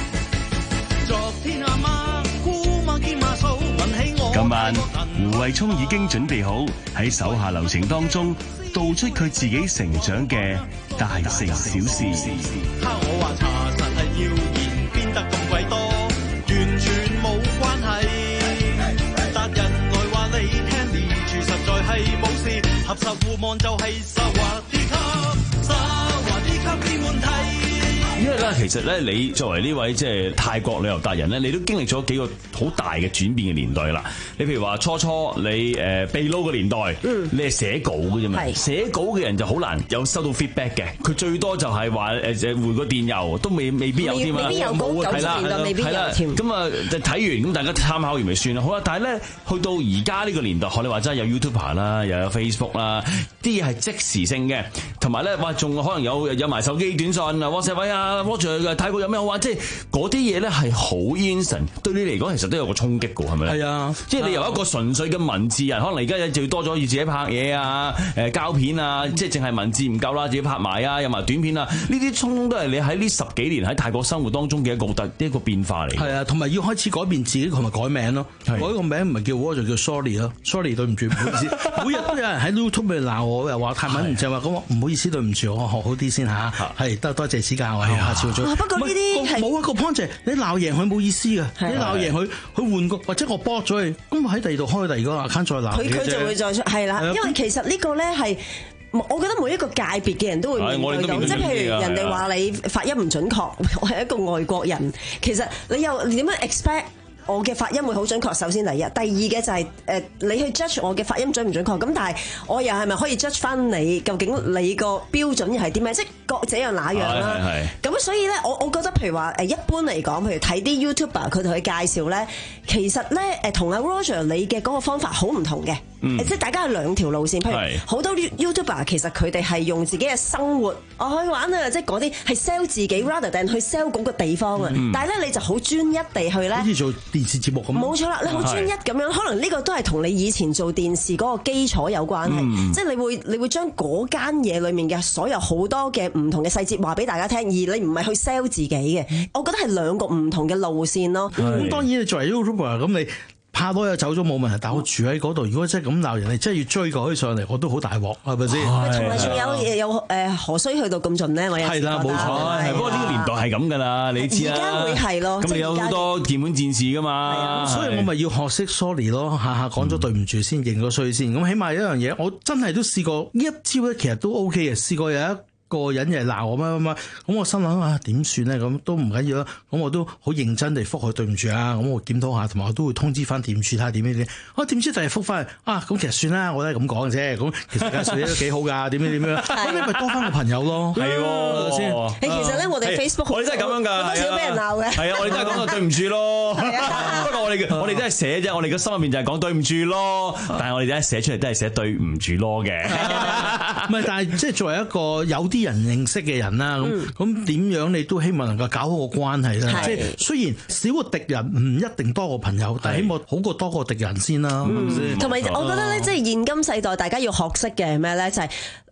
今晚胡慧聰已經準備好喺手下留情當中道出佢自己成長嘅大城小事。 我話查實係謠言，變得咁鬼多，完全冇關係。達人來話你聽，連住實在係冇事，合十互望就係沙華啲級，沙華啲級變換題。 因為咧，其實咧，你作為呢位即係泰國旅遊達人咧，你都經歷咗幾個好大嘅轉變嘅年代啦。你譬如話初初你誒秘撈嘅年代，嗯、你係寫稿嘅啫嘛，寫稿嘅人就好難有收到 feedback 嘅，佢最多就係話誒誒回個電郵都未未必有添啊， 未必有稿，九十年代未必有添。 咁啊睇完咁大家參考完咪算啦。好啦，但係咧去到而家呢個年代，學你話齋有 YouTuber 啦，又有 Facebook 啦，啲嘢係即時性嘅，同埋咧哇仲可能有有埋手機短信啊 WhatsApp 啊。Roger 泰國有咩好玩？即係嗰啲嘢咧係好 instant， 對你嚟講其實都有個衝擊㗎，係咪咧？係啊，即係你由一個純粹嘅文字人，可能而家就多咗要自己拍嘢啊、誒膠片啊，即係淨係文字唔夠啦，自己拍埋啊，有埋短片啊，呢啲通通都係你喺呢十幾年喺泰國生活當中嘅一個特一個變化嚟。 係啊，同埋要開始改變自己同埋改名咯，改個名唔係叫 Roger 叫 Sorry 咯 ，Sorry 對唔住唔好意思。每日都有人喺 YouTube 度鬧我，又話泰文唔正，話咁我唔好意思對唔住，我學好啲先嚇。係多多謝指教啊，下次會做。 不過呢啲係冇一個 point， 你鬧贏佢冇意思嘅，你鬧贏佢，佢換個或者我 block 咗佢，咁我喺第二度開第二個 account 再鬧佢，佢就會再出係啦。因為其實呢個咧係，我覺得每一個界別嘅人都會面對到，即係譬如人哋話你發音唔準確，我係一個外國人，其實你又點樣 expect？我嘅發音會好準確，首先第一，第二嘅就係、是、誒、呃、你去 judge 我嘅發音準唔準確，咁但係我又係咪可以 judge 翻你究竟你個標準又係啲咩？即係各這樣那樣啦。咁所以咧，我我覺得譬如話誒一般嚟講，譬如睇啲 YouTuber 佢同佢介紹咧，其實咧誒同阿 Roger 你嘅嗰個方法好唔同嘅，嗯、即係大家係兩條路線。譬如好多 YouTuber 其實佢哋係用自己嘅生活我去玩啊，即係嗰啲係 sell 自己 rather than 去 sell 嗰個地方啊。嗯、但係咧你就好專一地去咧。 電視節目咁， 冇錯啦！你好專一咁樣，可能呢個都係同你以前做電視嗰個基礎有關係，嗯、即係你會你會將嗰間嘢裏面嘅所有好多嘅唔同嘅細節話俾大家聽，而你唔係去 sell 自己嘅。我覺得係兩個唔同嘅路線咯。咁、 嗯、當然你作為 YouTuber 咁你。拍多又走咗冇問題，但我住喺嗰度，如果真係咁鬧人，你真係要追過去上嚟，我都好大鑊，係咪先？ 同埋仲有有誒何須去到咁盡咧？我係啦，冇錯。 不過呢個年代係咁㗎啦，你知啦。而家會係咯， 咁你有好多鍵盤戰士㗎嘛， 所以我咪要學識 sorry 咯，下下講咗對唔住先，認咗衰先。咁起碼有一樣嘢，我真係都試過呢一招咧，其實都 OK 嘅。試過有一個人又鬧我乜乜乜，咁我心諗啊點算咧？咁都唔緊要啦，咁我都好認真地覆佢對唔住啊，咁我檢討下，同埋我都會通知翻店主睇下點樣點。我點知第日覆翻啊？咁其實算啦，我都係咁講嘅啫。咁其實間水都幾好㗎，點樣點樣？咁你咪多翻個朋友咯。係喎， 先。誒，其實咧，我哋 Facebook 我哋真係咁樣㗎， 好多時都俾人鬧嘅。 係啊，我哋真係講到對唔住咯。不過我哋我哋真係寫啫，我哋嘅心入面就係講對唔住咯。但係我哋真係寫出嚟都係寫對唔住咯嘅。 唔係，但係即係作為一個有啲人認識嘅人啦，咁咁點樣你都希望能夠搞好個關係啦。即係雖然少個敵人唔一定多個朋友，但係希望好過多個敵人先啦。 同埋我覺得咧，即係現今世代大家要學識嘅係咩咧？就係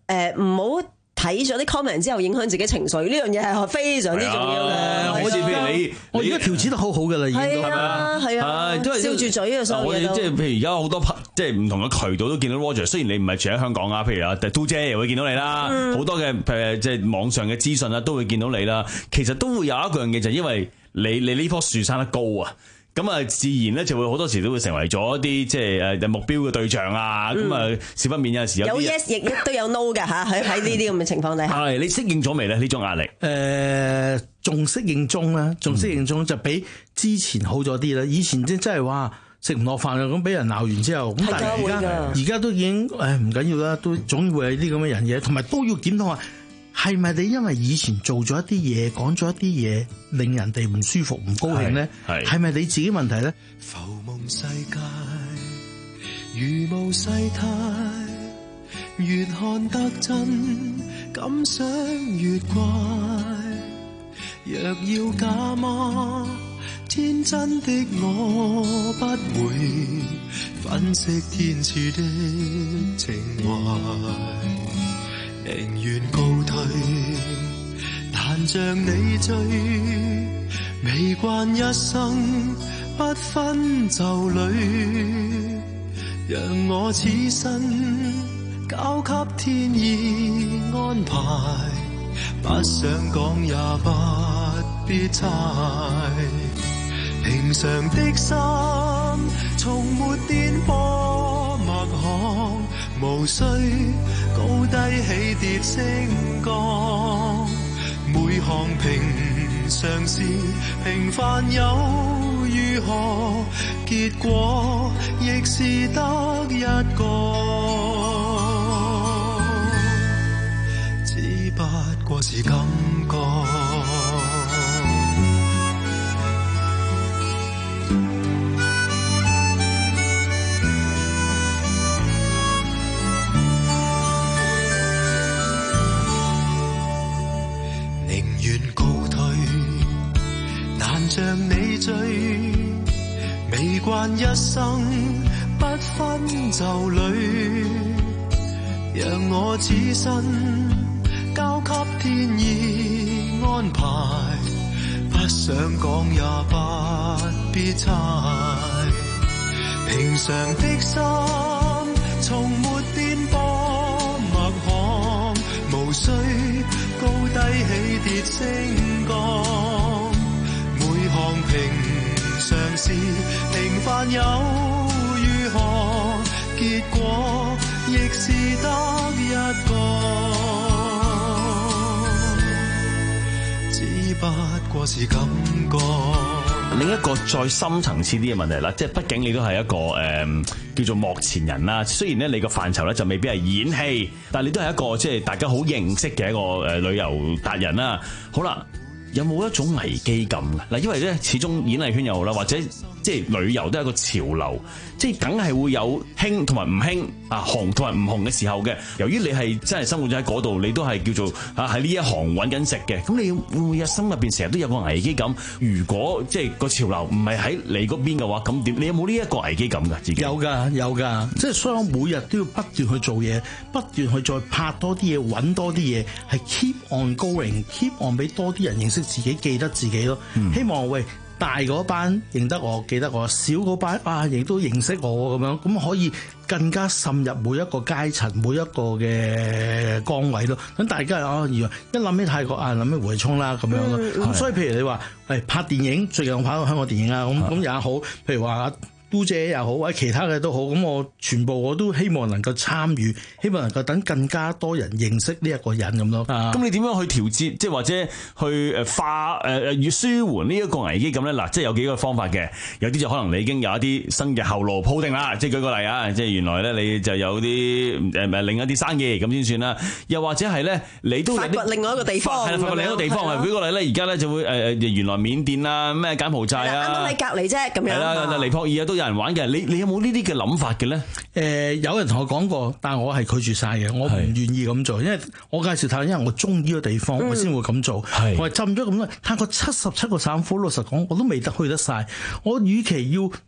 誒唔好睇咗啲 comment 之後影響自己情緒，呢樣嘢係非常之重要嘅。 好似譬如你， 我而家調節得好好㗎啦，已經係啊係啊，笑住嘴啊，所有嘢都。 即係譬如而家好多即係唔同嘅渠道都見到 Roger， 雖然你唔係住喺香港啊，譬如啊嘟姐又會見到你啦，好、嗯、多嘅誒即係網上嘅資訊啊都會見到你啦。其實都會有一樣嘢就係因為你你呢棵樹生得高啊。咁啊，自然咧就會好多時都會成為咗一啲即係誒目標嘅對象啊！咁啊、嗯，少不免有陣時有有 yes 亦都有 no 㗎嚇，喺喺呢啲咁嘅情況底下。 係你適應咗未咧？呢種壓力？誒、 呃，仲適應中啦，仲適應中就比之前好咗啲啦。以前即真係話食唔落飯啊，咁俾人鬧完之後，咁但係而家而家都已經誒唔緊要啦，都總會有啲咁嘅人嘢，同埋都要檢討下。係咪你因為以前做咗一啲嘢，講咗一啲嘢，令人哋唔舒服、唔高興咧？係係咪你自己問題咧？ 浮夢世界如無世態，越看得真，感想越怪。若要假嗎？天真的我不會粉飾天賜的情懷。寧願告退，但像你追，未慣一生不分就侶，讓我此生交給天意安排，不想講也不必猜，平常的心從沒顛簸脈項，無需高低起跌升降，每項平常事平凡又如何？結果亦是得一個，只不過是感覺。像你追，未慣一生不分就侶，讓我此生交給天意安排，不想講也不必猜，平常的心從沒顛簸脈項，無需高低起跌升降，平常事平凡又如何？結果亦是得一個，只不過是感覺。 另一個再深層次啲嘅問題啦，即係畢竟你都係一個誒、呃、叫做幕前人啦。雖然咧你個範疇咧就未必係演戲，但係你都係一個即係大家好認識嘅一個誒旅遊達人啦。好啦。有冇一種危機感嘅嗱？因為咧，始終演藝圈又好啦，或者即係旅遊都係一個潮流，即係梗係會有興同埋唔興啊，紅同埋唔紅嘅時候嘅。由於你係真係生活咗喺嗰度，你都係叫做啊喺呢一行揾緊食嘅，咁你會唔會有心入邊成日都有個危機感？如果即係個潮流唔係喺你嗰邊嘅話，咁點？你有冇呢一個危機感㗎？自己有㗎，有㗎，即係所以我每日都要不斷去做嘢，不斷去再拍多啲嘢，揾多啲嘢，係 keep on going，keep on 俾多啲人認識自己，記得自己咯。嗯、希望喂大嗰班認得我，記得我；小嗰班啊，亦都認識我咁樣，咁可以更加滲入每一個階層、每一個嘅崗位咯。咁大家啊，一諗起泰國啊，諗起胡偉聰啦咁樣咯。咁、嗯、所以譬如你話誒拍電影，最近我拍過香港電影啊，咁咁也好。譬如話嘟姐又好，或者其他嘅都好，咁我全部我都希望能夠參與，希望能夠等更加多人認識呢一個人咁咯。 咁你點樣去調節，即係或者去誒化誒誒舒緩呢一個危機咁咧？嗱，即係有幾個方法嘅，有啲就可能你已經有一啲新嘅後路鋪定啦。即係舉個例啊，即係原來咧你就有啲誒誒另一啲生意咁先算啦。又或者係咧，你都發掘另外一個地方， 係啦，發掘另一個地方。係舉個例咧，而家咧就會誒誒原來緬甸啊、咩柬埔寨啊， 啱啱喺隔離啫，咁樣。 係啦，尼泊爾啊都有人玩嘅。你你有冇呢啲嘅諗法嘅咧？誒、 呃，有人同我講過，但係我係拒絕晒嘅，我唔願意咁做，因為我介紹泰國，因為我中意呢個地方，嗯、我先會咁做。我係浸咗咁耐，泰國七十七個省府，老實講，我都未得去得晒。我與其要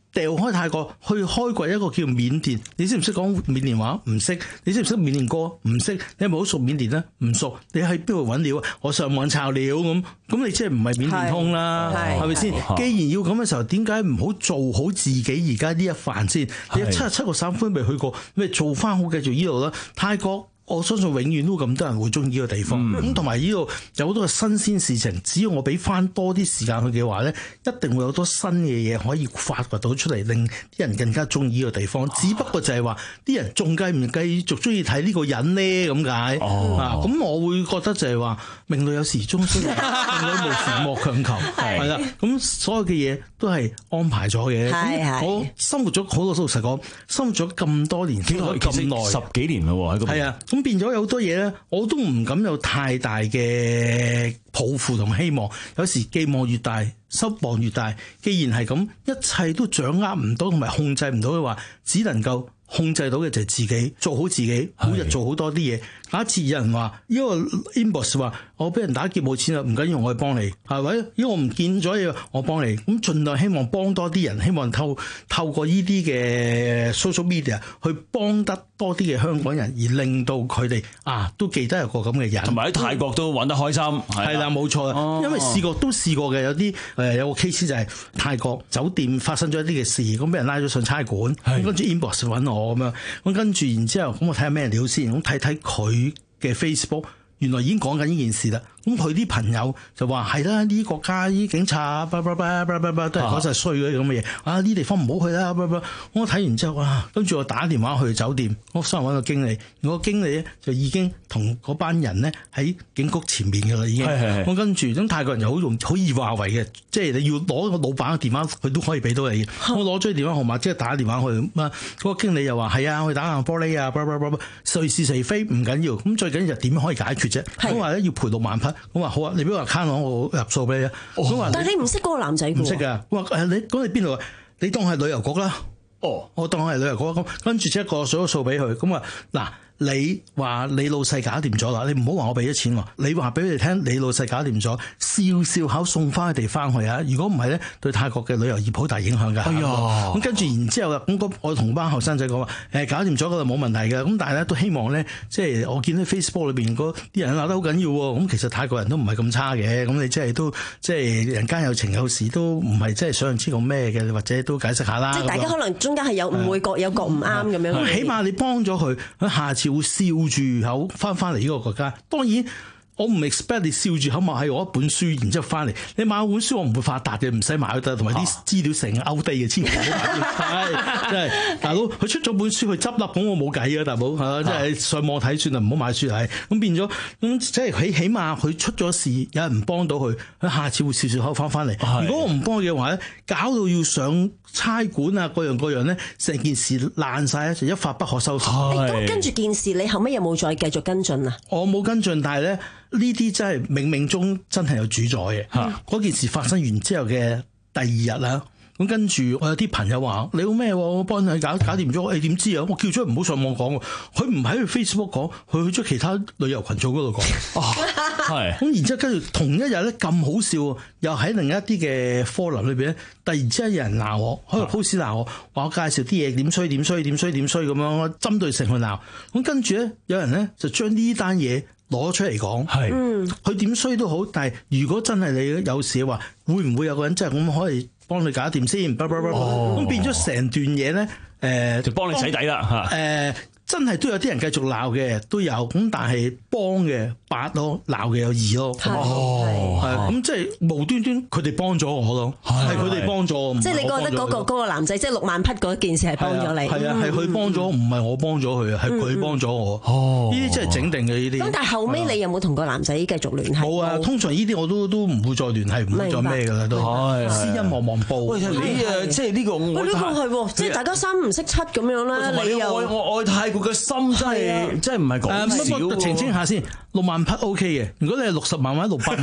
掉開泰國去開掘一個叫緬甸，你識唔識講緬甸話？唔識。你識唔識緬甸歌？唔識。你係咪好熟緬甸咧？唔熟。你喺邊度揾料啊？我上網抄料咁，咁你即係唔係緬甸通啦？係咪先？既然要咁嘅時候，點解唔好做好自己而家呢一範先？你有七十七個省份未去過，咪做翻好繼續呢度啦？泰國。我相信永遠都咁多人會中意呢個地方，咁同埋呢度有好多嘅新鮮事情。只要我俾翻多啲時間佢嘅話咧，一定會有好多新嘅嘢可以發掘到出嚟，令啲人更加中意呢個地方。只不過就係話啲人仲繼唔繼續中意睇呢個人咧咁解啊？咁我會覺得就係話命裏有時終須有，命裏無時莫強求，係啦。咁所有嘅嘢都係安排咗嘅。我生活咗好多，老實講，生活咗咁多年，咁耐十幾年咯喎，喺嗰邊。 係啊，咁變咗有好多嘢咧，我都唔敢有太大嘅抱負同希望。有時寄望越大，失望越大。既然係咁，一切都掌握唔到同埋控制唔到嘅話，只能夠控制到嘅就係自己做好自己，每日做好多啲嘢。假設有人話，呢個 inbox 話我俾人打劫冇錢啦，唔緊要，我去幫你，係咪？因為我唔見咗嘢，我幫你。咁盡量希望幫多啲人，希望透透過呢啲嘅 social media 去幫得多啲嘅香港人，而令到佢哋啊都記得有個咁嘅人。 同埋喺泰國都玩得開心，係啦，冇錯。哦、因為試過都試過嘅，有啲誒、呃、有個 case 就係泰國酒店發生咗一啲嘅事，咁俾人拉咗上差館，跟住 inbox 揾我咁樣，咁跟住然之後，咁我睇下咩料先，咁睇睇佢嘅 Facebook 原來已經講緊呢件事啦。咁佢啲朋友就話係啦，呢啲國家啲警察叭叭叭叭叭叭都係講晒衰嗰啲咁嘅嘢。啊，呢啲地方唔好去啦，叭叭。我睇完之後啊，跟住我打電話去酒店，我想揾個經理，個經理咧就已經同嗰班人咧喺警局前面㗎啦，已經。我跟住咁泰國人又好容好易話為嘅，即係你要攞個老闆嘅電話，佢都可以俾到你。我攞咗電話號碼，即係打電話去。啊，嗰個經理又話係啊，我打硬玻璃啊，叭叭叭叭，誰是誰非唔緊要，咁最緊要就點可以解決啫？咁話咧要賠六萬匹。我話好啊，你俾個 account 我入數俾你啊。 哦、但係你唔識嗰個男仔㗎？ 唔識㗎。我話誒，你講你邊度啊？你當係旅遊局啦。哦，我當係旅遊局咁，跟住即係過咗數俾佢。咁啊嗱。你話你老細搞掂咗啦，你唔好話我俾咗錢喎。你話俾佢哋聽，你老細搞掂咗，笑笑口送翻佢哋翻去啊！如果唔係咧，對泰國嘅旅遊業好大影響㗎。哎呀！咁跟住然之後咁我同班後生仔講話誒，搞掂咗㗎啦，冇問題嘅。咁但係咧都希望咧，即係我見到 Facebook 裏邊嗰啲人鬧得好緊要喎。咁其實泰國人都唔係咁差嘅。咁你即係都即係人間有情有事，都唔係即係想像之咁咩嘅，或者都解釋下啦。 即係大家可能中間係有誤會，各有各唔啱咁樣。 起碼你幫咗佢，佢下次會笑住口翻翻嚟呢個國家。當然我唔 expect 你笑住口買係我一本書，然之後翻嚟你買本書我唔會發達嘅，唔使買都得。同埋啲資料成日 outdate 嘅，千祈唔好買。係真係大佬，佢出咗本書去執笠，咁我冇計啊，大佬嚇，即係上網睇算啦，唔好買書係。咁變咗咁即係佢起碼佢出咗事，有人幫到佢，佢下次會笑笑口翻翻嚟。如果我唔幫嘅話咧，搞到要上差館啊，各樣各樣咧，成件事爛晒咧，就一發不可收拾。 咁跟住件事，你後尾有冇再繼續跟進啊？ 我冇跟進，但係咧呢啲真係冥冥中真係有主宰嘅。嗰、嗯、件事發生完之後嘅第二日啦，咁跟住我有啲朋友話你好咩？我幫你搞搞掂咗，你點知啊？我叫咗佢唔好上網講，佢唔喺佢 Facebook 講，佢去咗其他旅遊群組嗰度講。哦，係。咁然之後跟住同一日咧咁好笑，又喺另一啲嘅 forum 裏邊咧，突然之間有人鬧我，喺度 post 鬧我，話我介紹啲嘢點衰點衰點衰點衰咁樣，針對性去鬧。咁跟住咧，有人咧就將呢單嘢攞出嚟講，係，佢點衰都好，但係如果真係你有事嘅話，會唔會有個人真係咁可以幫你搞掂先？咁、哦、變咗成段嘢咧，誒、呃、就幫你洗底啦嚇，誒、呃、真係都有啲人繼續鬧嘅，都有咁，但係幫嘅八咯，鬧嘅有二咯，哦，係咁即係無端端佢哋幫咗我咯，係佢哋幫咗， 即係你覺得嗰、嗰個嗰個男仔即係六萬匹嗰件事係幫咗你， 係啊，係佢幫咗，唔係我幫咗佢啊，係佢幫咗我，哦，呢啲真係整定嘅呢啲。 咁但係後尾你有冇同個男仔繼續聯繫？ 冇啊，通常呢啲我都都唔會再聯繫，唔會再咩㗎啦，都私恩望望報。 喂，你誒即係呢個我呢個係喎，即係大家三唔識七咁樣啦。 你又愛我愛泰國嘅心真係真係唔係講少喎。 澄清下先，六萬匹 OK 嘅，如果你係六十萬或者六百萬，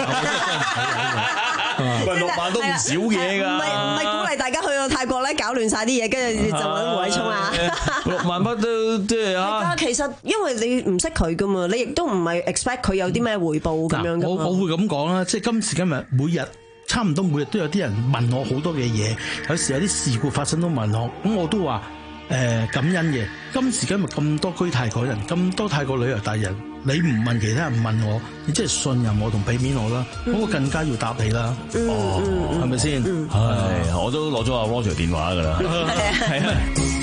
喂，六萬都唔少嘢㗎。 唔係唔係鼓勵大家去到泰國咧搞亂晒啲嘢，跟住就揾胡偉聰啊。 六萬匹都即係啊。 其實因為你唔識佢㗎嘛，你亦都唔係 expect 佢有啲咩回報咁樣㗎嘛。 我我會咁講啦，即係今時今日每日差唔多每日都有啲人問我好多嘅嘢，有時有啲事故發生都問我，咁我都話誒、呃、感恩嘅。今時今日咁多居泰國人，咁多泰國旅遊達人，你唔問其他人問我，你即係信任我同俾面我啦，咁、嗯、我更加要答你啦。 嗯、 哦，係咪先？ 係，我都攞咗阿 Roger 電話㗎啦。係啊。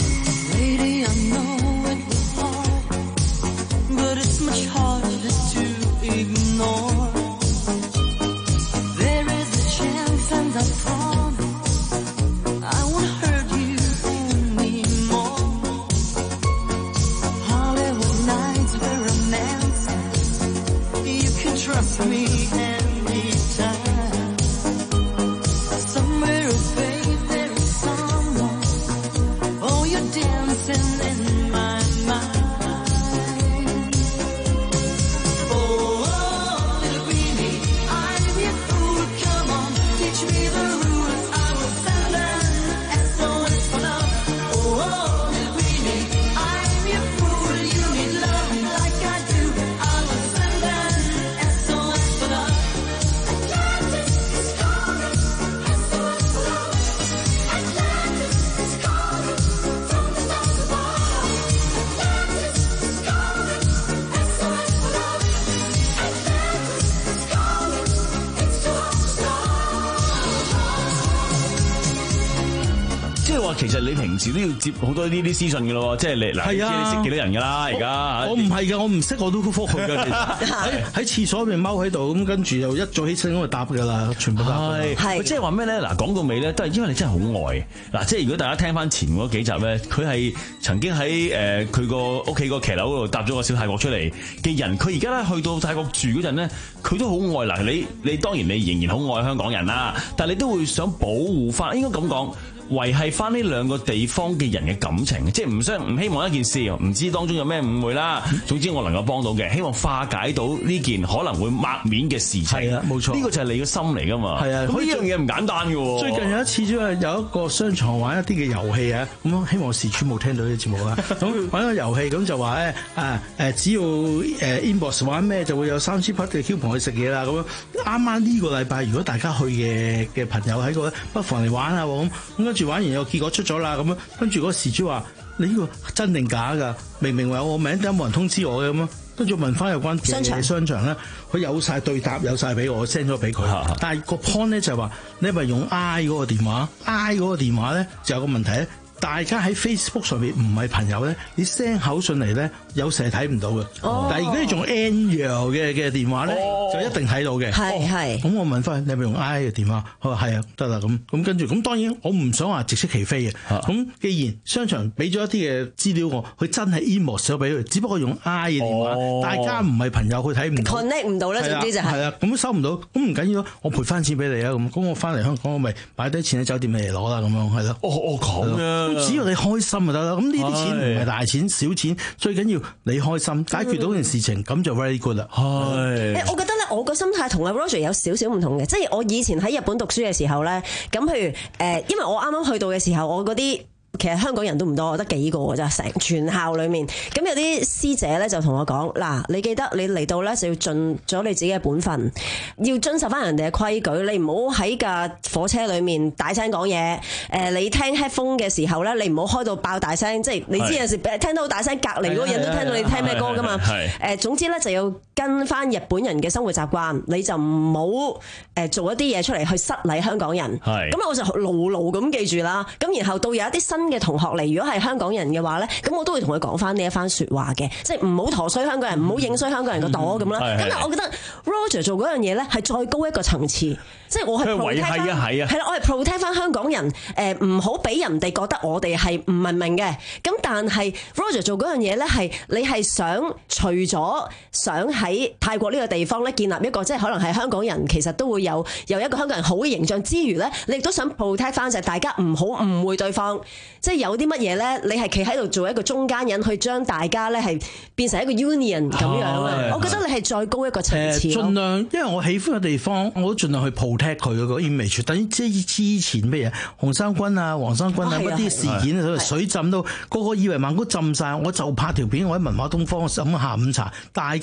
其實你平時都要接好多呢啲私信嘅咯，即係你嗱，即係你識幾多人㗎啦？而家我唔係㗎，我唔識我都覆佢㗎。喺喺廁所入面踎喺度，咁跟住又一早起身咁就答㗎啦，全部答。 係，即係話咩咧？嗱，講到尾咧，都係因為你真係好愛。嗱，即係如果大家聽翻前嗰幾集咧，佢係曾經喺誒佢個屋企個騎樓嗰度搭咗個小泰國出嚟嘅人，佢而家咧去到泰國住嗰陣咧，佢都好愛。嗱，你你當然你仍然好愛香港人啦，但係你都會想保護翻，應該咁講。維繫翻呢兩個地方嘅人嘅感情，即係唔想唔希望一件事，唔知當中有咩誤會啦。總之我能夠幫到嘅，希望化解到呢件可能會抹面嘅事情。係啊，冇錯，呢個就係你嘅心嚟噶嘛。係啊，咁呢樣嘢唔簡單嘅喎。最近有一次即係有一個商場玩一啲嘅遊戲啊，咁希望事主冇聽到呢個節目啦。咁玩個遊戲咁就話咧啊誒，只要誒 inbox 玩咩就會有三千匹嘅 coupon去食嘢啦。咁樣啱啱呢個禮拜，如果大家去嘅嘅朋友喺度，不妨嚟玩下咁咁。跟住玩完又結果出咗啦，咁樣跟住嗰個事主話：你呢個真定假㗎？明明話有我名，點解冇人通知我嘅咁啊？跟住問翻有關嘅商場咧，佢有晒對答，有晒俾我 send 咗俾佢。但係個 point 咧就係話，你係咪用 I 嗰個電話 ？I 嗰個電話咧就有個問題咧。大家喺 Facebook 上面唔係朋友咧，你 send 口信嚟咧，有時係睇唔到嘅。哦、但係如果你用 Android 嘅嘅電話咧，哦、就一定睇到嘅。係係。咁、哦、我問翻你係咪用 I 嘅電話？佢話係啊，得啦咁。咁跟住咁當然我唔想話直斥其非嘅。咁、啊、既然商場俾咗一啲嘅資料我，佢真係 email 咗俾佢，只不過用 I 嘅電話，哦、大家唔係朋友，佢睇唔到 connect 唔到咧，總之就係係啊。咁收唔到，咁唔緊要，我賠翻錢俾你啊。咁咁我翻嚟香港，我咪擺低錢喺酒店嚟攞啦。咁樣係咯。哦哦咁樣。只要你開心就得啦，咁呢啲錢唔係大錢小錢，最緊要你開心，解決到件事情，咁、嗯、就 very good 啦。係，誒，我覺得咧，我個心態同阿 Roger 有少少唔同嘅，即係我以前喺日本讀書嘅時候咧，咁譬如誒，因為我啱啱去到嘅時候，我嗰啲。其實香港人都唔多，得幾個㗎咋，成全校裏面。咁有啲師姐咧就同我講：嗱，你記得你嚟到咧就要盡咗你自己嘅本分，要遵守翻人哋嘅規矩。你唔好喺架火車裏面大聲講嘢。誒，你聽 headphone 嘅時候咧，你唔好開到爆大聲，即係你知有時聽到好大聲，隔離嗰個人都聽到你聽咩歌㗎嘛。誒，總之咧就要跟翻日本人嘅生活習慣，你就唔好誒做一啲嘢出嚟去失禮香牢人。咁我就牢牢咁記住啦。咁然後到有一啲新嘅同學嚟，如果係香港人嘅話咧，咁我都會同佢講翻呢一番說話嘅，即係唔好陀衰香港人，唔好影衰香港人個朵咁啦。咁、嗯、但係我覺得 Roger 做嗰樣嘢咧係再高一個層次，即係我係 protect 翻，係啦，我係 protect 翻香港人，誒唔好俾人哋覺得我哋係唔文明嘅。咁但係 Roger 做嗰樣嘢咧係你係想除咗想喺泰國呢個地方咧建立一個即係可能係香港人其實都會有有一個香港人好嘅形象之餘咧，你亦都想 protect 翻就係大家唔好誤會對方，即係有啲乜嘢咧，你係企喺度做一個中間人，去將大家咧係變成一個 union 咁樣啊！我覺得你係再高一個層次咯。盡量，因為我喜歡嘅地方，我都盡量去 protect 佢嗰個 image。等於即係之前咩嘢紅衫軍啊、黃衫軍啊嗰啲事件，水浸到個個以為曼谷浸晒，我就拍條片，我喺文化東方飲下午茶，大家心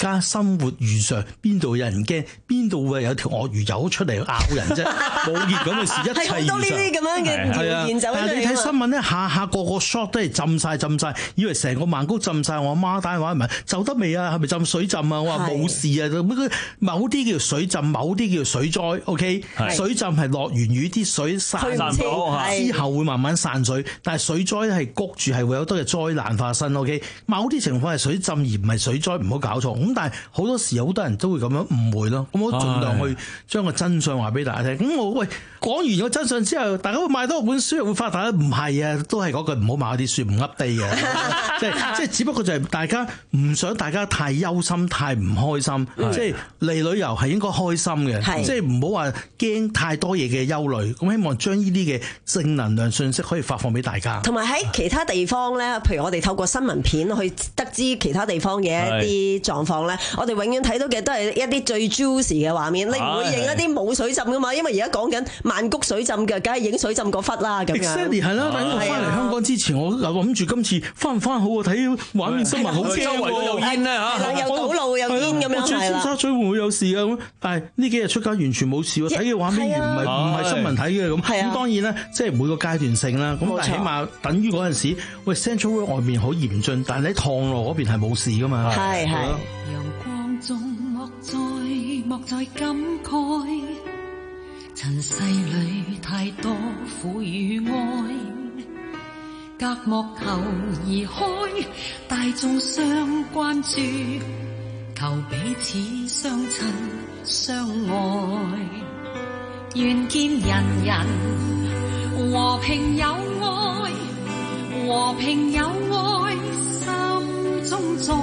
生活如常，邊度有人驚，邊度會有條鱷魚游出嚟咬人啫？冇件咁嘅事，一切如常。係好多呢啲咁樣嘅謠言走出嚟。但係你睇新聞咧，下下個個 shot 都係浸晒浸晒，以為成個曼谷浸晒。我阿媽打電話問就得未啊？係咪浸水浸啊？我話冇事啊。某啲叫水浸，某啲叫水災。OK， 水浸係落完雨啲水散咗之後會慢慢散水，但係水災係谷住係會有好多嘅災難發生。OK， 某啲情況係水浸而唔係水災，唔好搞錯。咁但係好多時好多人都會咁樣誤會咯。咁我盡量去將個真相話俾大家聽。咁我喂講完個真相之後，大家會買多本書會發達？唔係啊，都係嗰句唔好買啲書唔 update 嘅。即係即係只不過就係大家唔想大家太憂心、太唔開心。即係嚟旅遊係應該開心嘅，即係唔好話驚太多嘢嘅憂慮。咁希望將呢啲嘅正能量信息可以發放俾大家。同埋喺其他地方咧，譬如我哋透過新聞片去得知其他地方嘅一啲狀況咧，我哋永遠睇到嘅都係一啲最 juicy 嘅畫面。你唔會影一啲冇水浸噶嘛？因為而家講緊曼谷水浸嘅，梗係影水浸嗰忽啦咁樣。Exactly 係啦，但係我翻嚟香港之前，我諗住今次翻唔翻好喎？睇畫面新聞好驚喎，周圍都有煙咧嚇，有堵路有煙咁樣係啦。我住尖沙咀會唔會有事啊？咁但係呢幾日出街完全冇事喎，睇嘅畫面唔係唔係新聞睇嘅咁。咁當然咧，即係每個階段性啦。咁但係起碼等於嗰陣時，喂 Central World 外面好嚴峻，但係喺趟路嗰邊係冇事噶嘛。係係。陽光中莫再莫再感慨，塵世裏太多苦與哀，隔膜頭移開，大眾相關注，求彼此相親相愛，願見人人和平有愛，和平有愛心中在，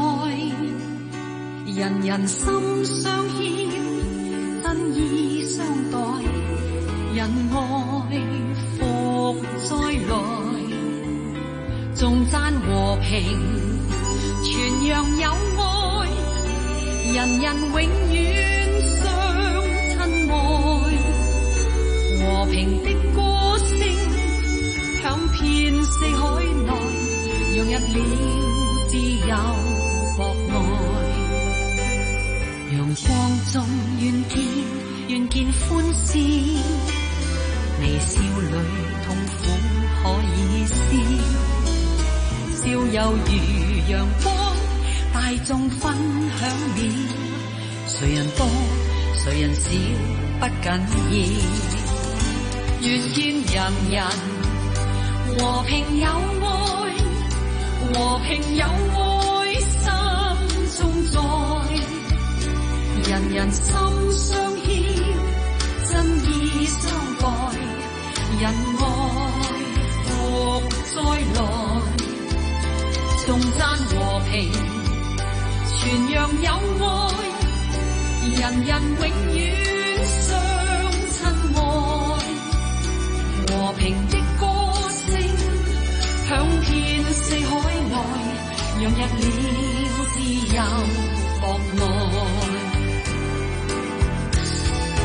人人心相牽，真意相待，人愛福再來，頌讚和平，傳揚有愛，人人永遠相親愛，和平的歌聲響遍四海內，融入了自由博愛，陽光中願見願見歡笑，微笑裏痛苦可以消，笑猶如陽光，大眾分享了，誰人多誰人少不緊要，願見人人和平有愛，和平有愛心中在，人人心相牽，真意相待，人愛福再來，頌讚和平，傳揚有愛，人人永遠相親愛，和平的歌聲響遍四海內，融入了自由博愛。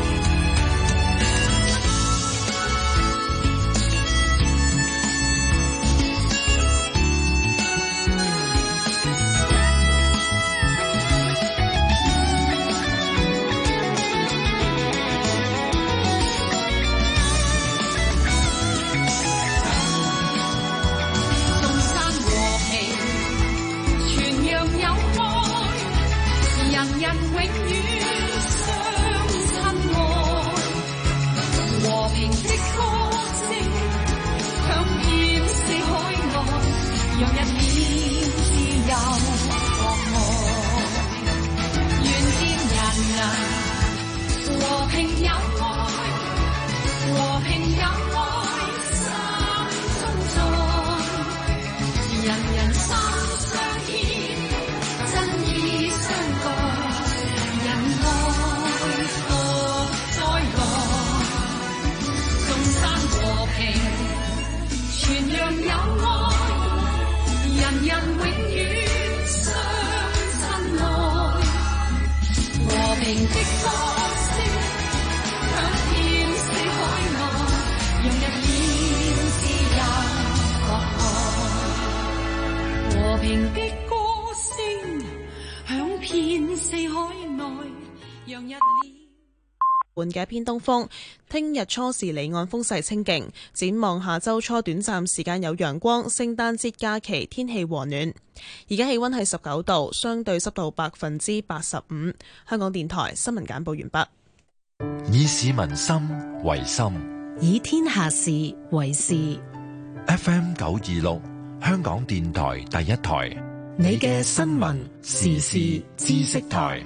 半嘅偏東風，聽日初時離岸風勢清勁，展望下周初短暫時間有陽光，聖誕節假期天氣和暖。而家氣溫係十九度，相對濕度百分之八十五。香港電台新聞簡報完畢。 以市民心為心， 以天下事為事。 F M 九二六，香港電台第一台， 你嘅新聞時事知識台。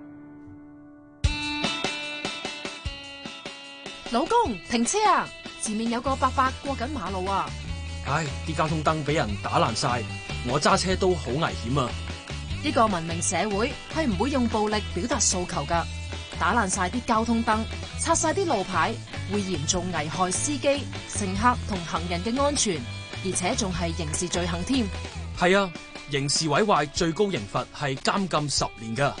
老公，停車啊！前面有個伯伯過緊馬路啊！ 唉，啲交通燈俾人打爛晒，我揸車都好危險啊！ 呢個文明社會係唔會用暴力表達訴求噶，打爛晒啲交通燈，拆晒啲路牌，會嚴重危害司機、乘客同行人嘅安全，而且仲係刑事罪行添。 係啊，刑事毀壞最高刑罰係監禁十年噶。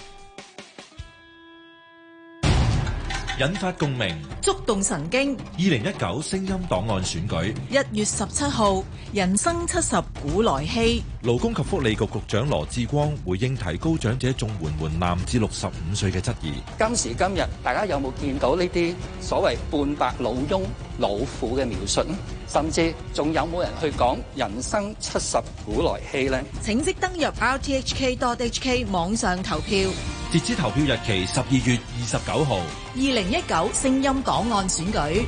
引發共鳴， 觸動神經。 二零一九聲音檔案選舉， 一月十七號，人生七十古來稀。 勞工及福利局局長羅致光回應提高長者綜援門檻至六十五歲嘅質疑。 今時今日，大家有冇見到呢啲所謂半百老翁老婦嘅描述？甚至仲有冇人去講人生七十古來稀呢？ 請即登入 R T H K dot H K 網上投票。 截止投票日期十二月二十九號。 二零一九聲音檔案選舉。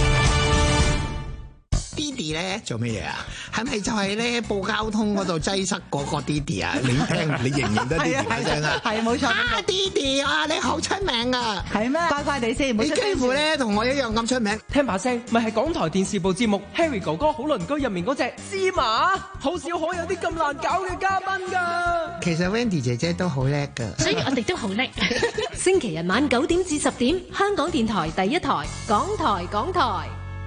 Didi 咧做乜嘢啊？係咪就係咧報交通嗰度擠塞嗰個 Didi 啊？你聽，你認唔認得 Didi 把聲啊？ 係冇錯。 啊 Didi 啊，你好出名啊！ 係咩？乖乖地先， 你幾乎咧同我一樣咁出名。 聽把聲，咪係港台電視部節目 Harry 哥哥好鄰居入面嗰隻芝麻，好少可有啲咁難搞嘅嘉賓㗎。 其實 Wendy 姐姐都好叻㗎， 所以我哋都好叻。星期日晚九點至十點，香港電台第一台，港台港台。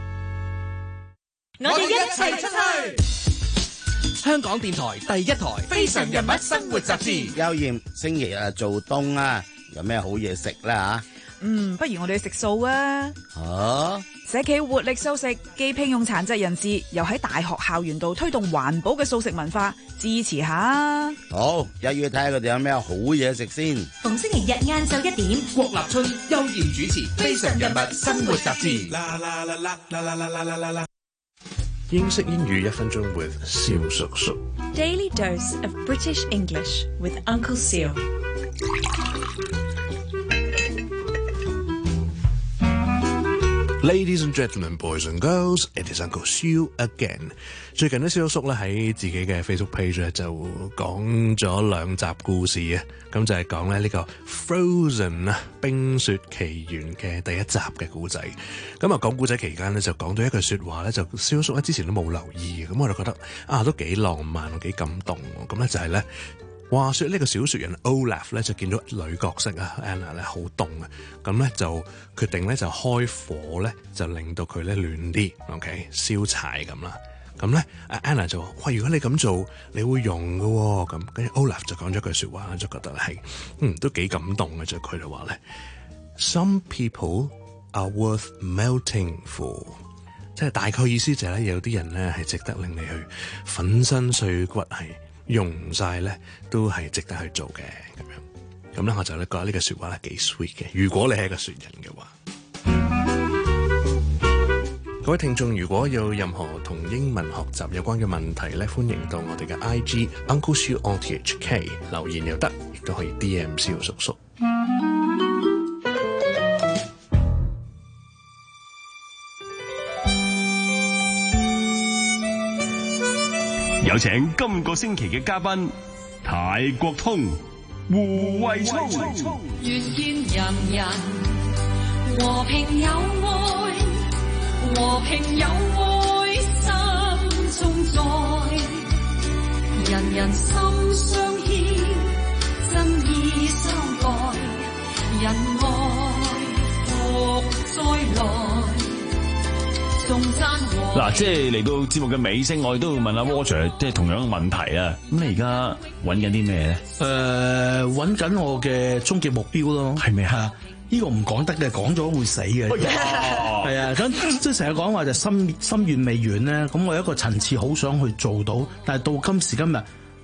我哋一齊出去！ 香港電台第一台《非常人物生活雜誌》。 邱艷，星期日做冬啊，有咩好嘢食啦吓？ 嗯，不如我哋食素啊！ 吓， 社企活力素食，既聘用殘疾人士，又喺大學校園度推動環保嘅素食文化，支持下。 好，一於睇下佢哋有咩好嘢食先。 逢星期日晏晝一點， 郭立春、邱艷主持《非常人物生活雜誌》。啦啦啦啦啦啦啦啦啦啦啦！ 英式英語一分鐘 with 蕭叔叔。 Daily dose of British English with Uncle Seal。 Ladies and gentlemen, boys and girls, it is Uncle Siu again。最近咧，蕭叔咧喺自己嘅 Facebook page 咧就講咗兩集故事啊，咁就係講咧呢個 Frozen 啊冰雪奇緣嘅第一集嘅故仔。咁啊講故仔期間咧就講到一句說話咧，就蕭叔咧之前都冇留意嘅，咁我就覺得啊都幾浪漫，幾感動。咁咧就係咧。話說呢個小說人 Olaf 咧就見到女角色啊 Anna 咧好凍啊，咁咧就決定咧就開火咧就令到佢咧暖啲 ，OK 燒柴咁啦，咁咧 Anna 就話：喂，如果你咁做，你會溶噶喎，咁跟住 Olaf 就講咗句說話，就覺得係嗯都幾感動嘅，就佢就話咧 ，Some people are worth melting for， 即係大概意思就係咧有啲人咧係值得令你去粉身碎骨係。用晒咧都係值得去做嘅咁樣，咁咧我就咧覺得呢個說話咧幾 sweet 嘅。如果你係一個雪人嘅話，各位聽眾如果有任何同英文學習有關嘅問題咧，歡迎到我哋嘅 I G Uncle Siu on T H K 留言又得，亦都可以 D M 蕭叔叔。 有請今個星期嘅嘉賓泰國通胡慧聰。 願見人人和平有愛，和平有愛心中在，人人心相牽，真意相待，人愛福再來。 嗱，即係嚟到節目嘅尾聲，我哋都會問阿 Roger，即係同樣嘅問題啊。咁你而家揾緊啲咩咧？ 誒，揾緊我嘅終極目標咯。 係咪啊？ 呢個唔講得嘅，講咗會死嘅。係啊，咁即係成日講話就心心願未完咧。咁我有一個層次好想去做到，但係到今時今日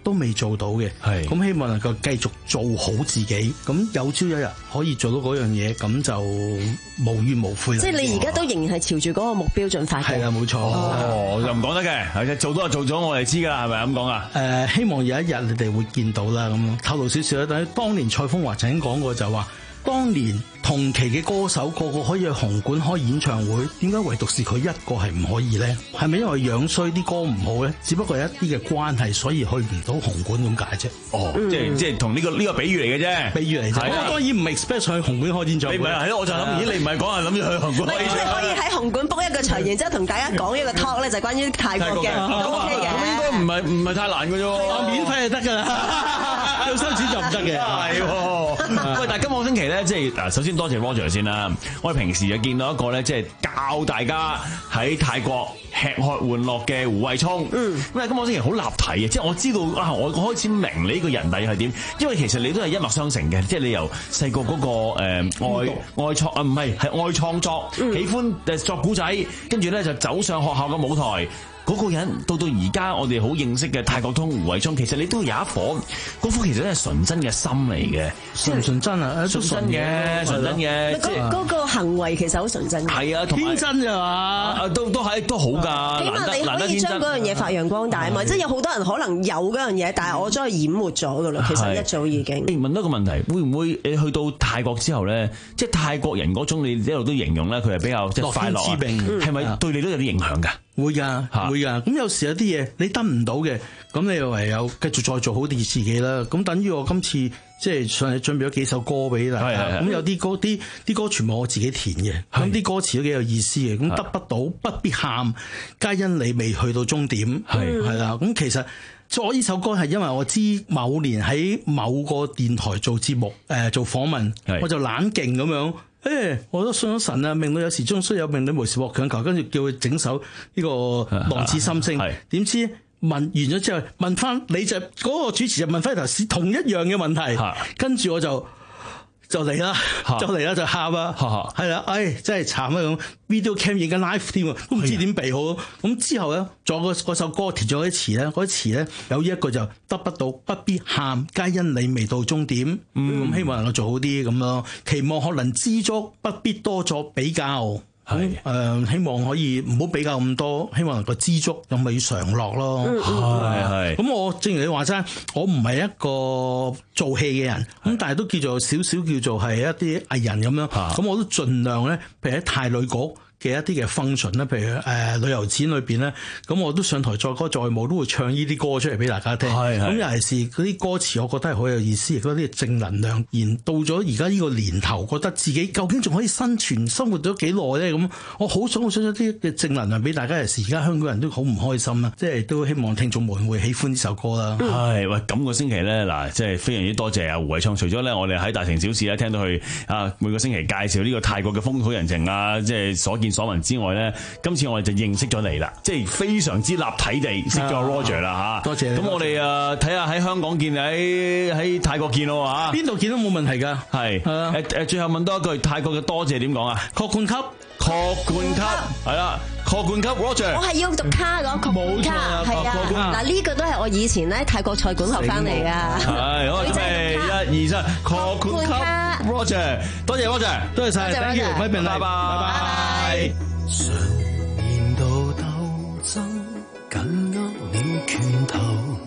都未做到嘅。係咁希望能夠繼續做好自己，咁有朝一日可以做到嗰樣嘢，咁就無怨無悔啦。 即係你而家都仍然係朝住嗰個目標進發嘅。 係啊，冇錯。 哦，又唔講得嘅，係做到就做咗，我哋知㗎啦，係咪咁講啊？ 誒，希望有一日你哋會見到啦，咁透露少少啦。但係當年蔡楓華曾經講過就話，當年同期嘅歌手個個可以去紅館開演唱會，點解唯獨是佢一個係唔可以咧？係咪因為樣衰啲歌唔好咧？只不過係一啲嘅關係，所以去唔到紅館咁解啫。 哦，即係即係同呢個呢個比喻嚟嘅啫， 比喻嚟啫。我當然唔 expect 去紅館開演唱會。 你唔係係咯？我就諗，咦？你唔係講係諗住去紅館開演唱會？ 你可以喺紅館 book 一個場，然之後同大家講一個 talk 咧，就係關於泰國嘅，都 OK 嘅。 咁應該唔係唔係太難嘅啫， 免費就得㗎啦，要收錢就唔得嘅。 係喎，喂！但係今個星期咧，即係嗱，首先多謝 Roger 先啦。我哋平時就見到一個咧，即係教大家喺泰國吃喝玩樂嘅胡慧聰。嗯，咁啊，今個星期好立體嘅，即係我知道啊，我開始明你呢個人底係點，因為其實你都係一脈相承嘅，即係你由細個嗰個誒愛愛創啊，唔係係愛創作，喜歡誒作古仔，跟住咧就走上學校嘅舞台。嗰個人到到而家，我哋好認識嘅泰國通胡慧聰，其實你都有一顆嗰顆其實都係純真嘅心嚟嘅， 純唔純真啊？ 純真嘅，純真嘅。 嗰嗰個行為其實好純真嘅。 係啊， 天真㗎嘛？ 都都係都好㗎。 起碼你可以將嗰樣嘢發揚光大啊嘛！即係有好多人可能有嗰樣嘢，但係我將佢淹沒咗㗎啦。其實一早已經。 問多個問題，會唔會你去到泰國之後咧，即係泰國人嗰種你一路都形容咧，佢係比較即係快樂啊？係咪對你都有啲影響㗎？ 會噶，會噶。咁有時有啲嘢你得唔到嘅，咁你又唯有繼續再做好啲自己啦。咁等於我今次即係上嚟準備咗幾首歌俾大家。咁有啲歌，啲啲歌全部我自己填嘅。咁啲歌詞都幾有意思嘅。咁得不到不必喊，皆因你未去到終點。係係啦。咁其實做呢首歌係因為我知某年喺某個電台做節目，誒做訪問，我就懶勁咁樣。誒、欸，我都信咗神啊！命裏有時終須有，命裏無時莫強求。跟住叫佢整首呢個浪子心聲。點知問完咗之後，問翻你就嗰、那個主持就問翻頭先同一樣嘅問題。跟住我就就嚟啦，就嚟啦，就喊啦，係啦，唉，真係慘啊咁。video cam 影緊 live 添啊，都唔知點避好。咁之後咧，仲有嗰首歌填咗啲詞咧，嗰啲詞咧有一個就得不到不必喊，皆因你未到終點。咁、嗯、希望能夠做好啲咁咯，期望可能知足，不必多作比較。係誒、呃，希望可以唔好比較咁多，希望能夠知足，又咪常樂咯。係係。咁我正如你話齋，我唔係一個做戲嘅人，咁但係都叫做少少叫做係一啲藝人咁樣。咁我都盡量咧，譬如喺泰旅局嘅一啲嘅 function 咧，譬如誒、呃、旅遊展裏邊咧，咁我都上台載歌載舞，都會唱呢啲歌出嚟俾大家聽。咁尤其是嗰啲歌詞，我覺得係好有意思，亦都啲正能量。然到咗而家呢個年頭，覺得自己究竟仲可以生存生活咗幾耐咧？咁我好想好想一啲嘅正能量俾大家。尤其是而家香港人都好唔開心啦，即係都希望聽眾們會喜歡呢首歌啦。 係喂，今個星期咧嗱，即係非常之多謝阿胡慧聰。除咗咧，我哋喺大城小事咧聽到佢啊每個星期介紹呢個泰國嘅風土人情啊，即係所見所聞之外咧，今次我哋就認識咗你啦，即係非常之立體地識咗 Roger 啦嚇。多謝。咁我哋誒睇下喺香港見，喺喺泰國見咯嚇。邊度見都冇問題㗎。 係。誒誒，最後問多一句，泰國嘅多謝點講啊？ 確冠級。 確冠級。係啦。確冠級 Roger。 我係要讀卡嗰確冠卡。係啊。嗱呢個都係我以前咧泰國菜館學翻嚟㗎。 係。好，準備一二三，確冠級 Roger。多謝 Roger。 多謝晒。thank you，拜拜。拜拜。 常言道鬥爭緊握了拳頭，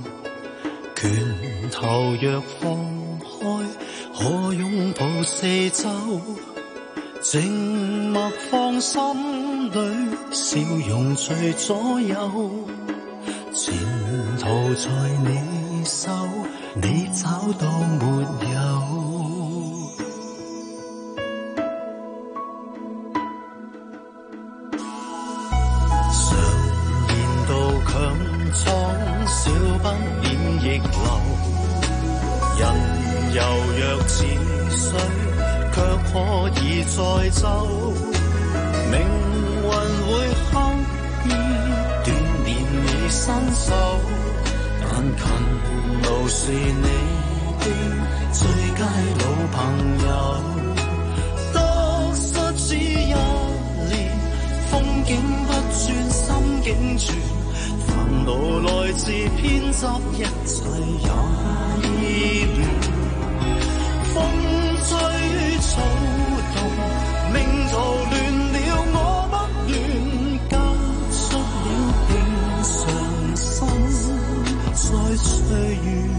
拳頭若放開，可擁抱四周，靜默放心裏，笑容隨左右，前途在你手，你找到沒有？強闖少不免逆流，人柔弱似水，卻可以再走。命運會刻意鍛鍊你身手，但勤勞是你的最佳老朋友。得失只一年，風景不轉，心境轉。 惱來自偏執，一切也意亂。風吹草動，命途亂了，我不亂，交出了平常心，再隨緣。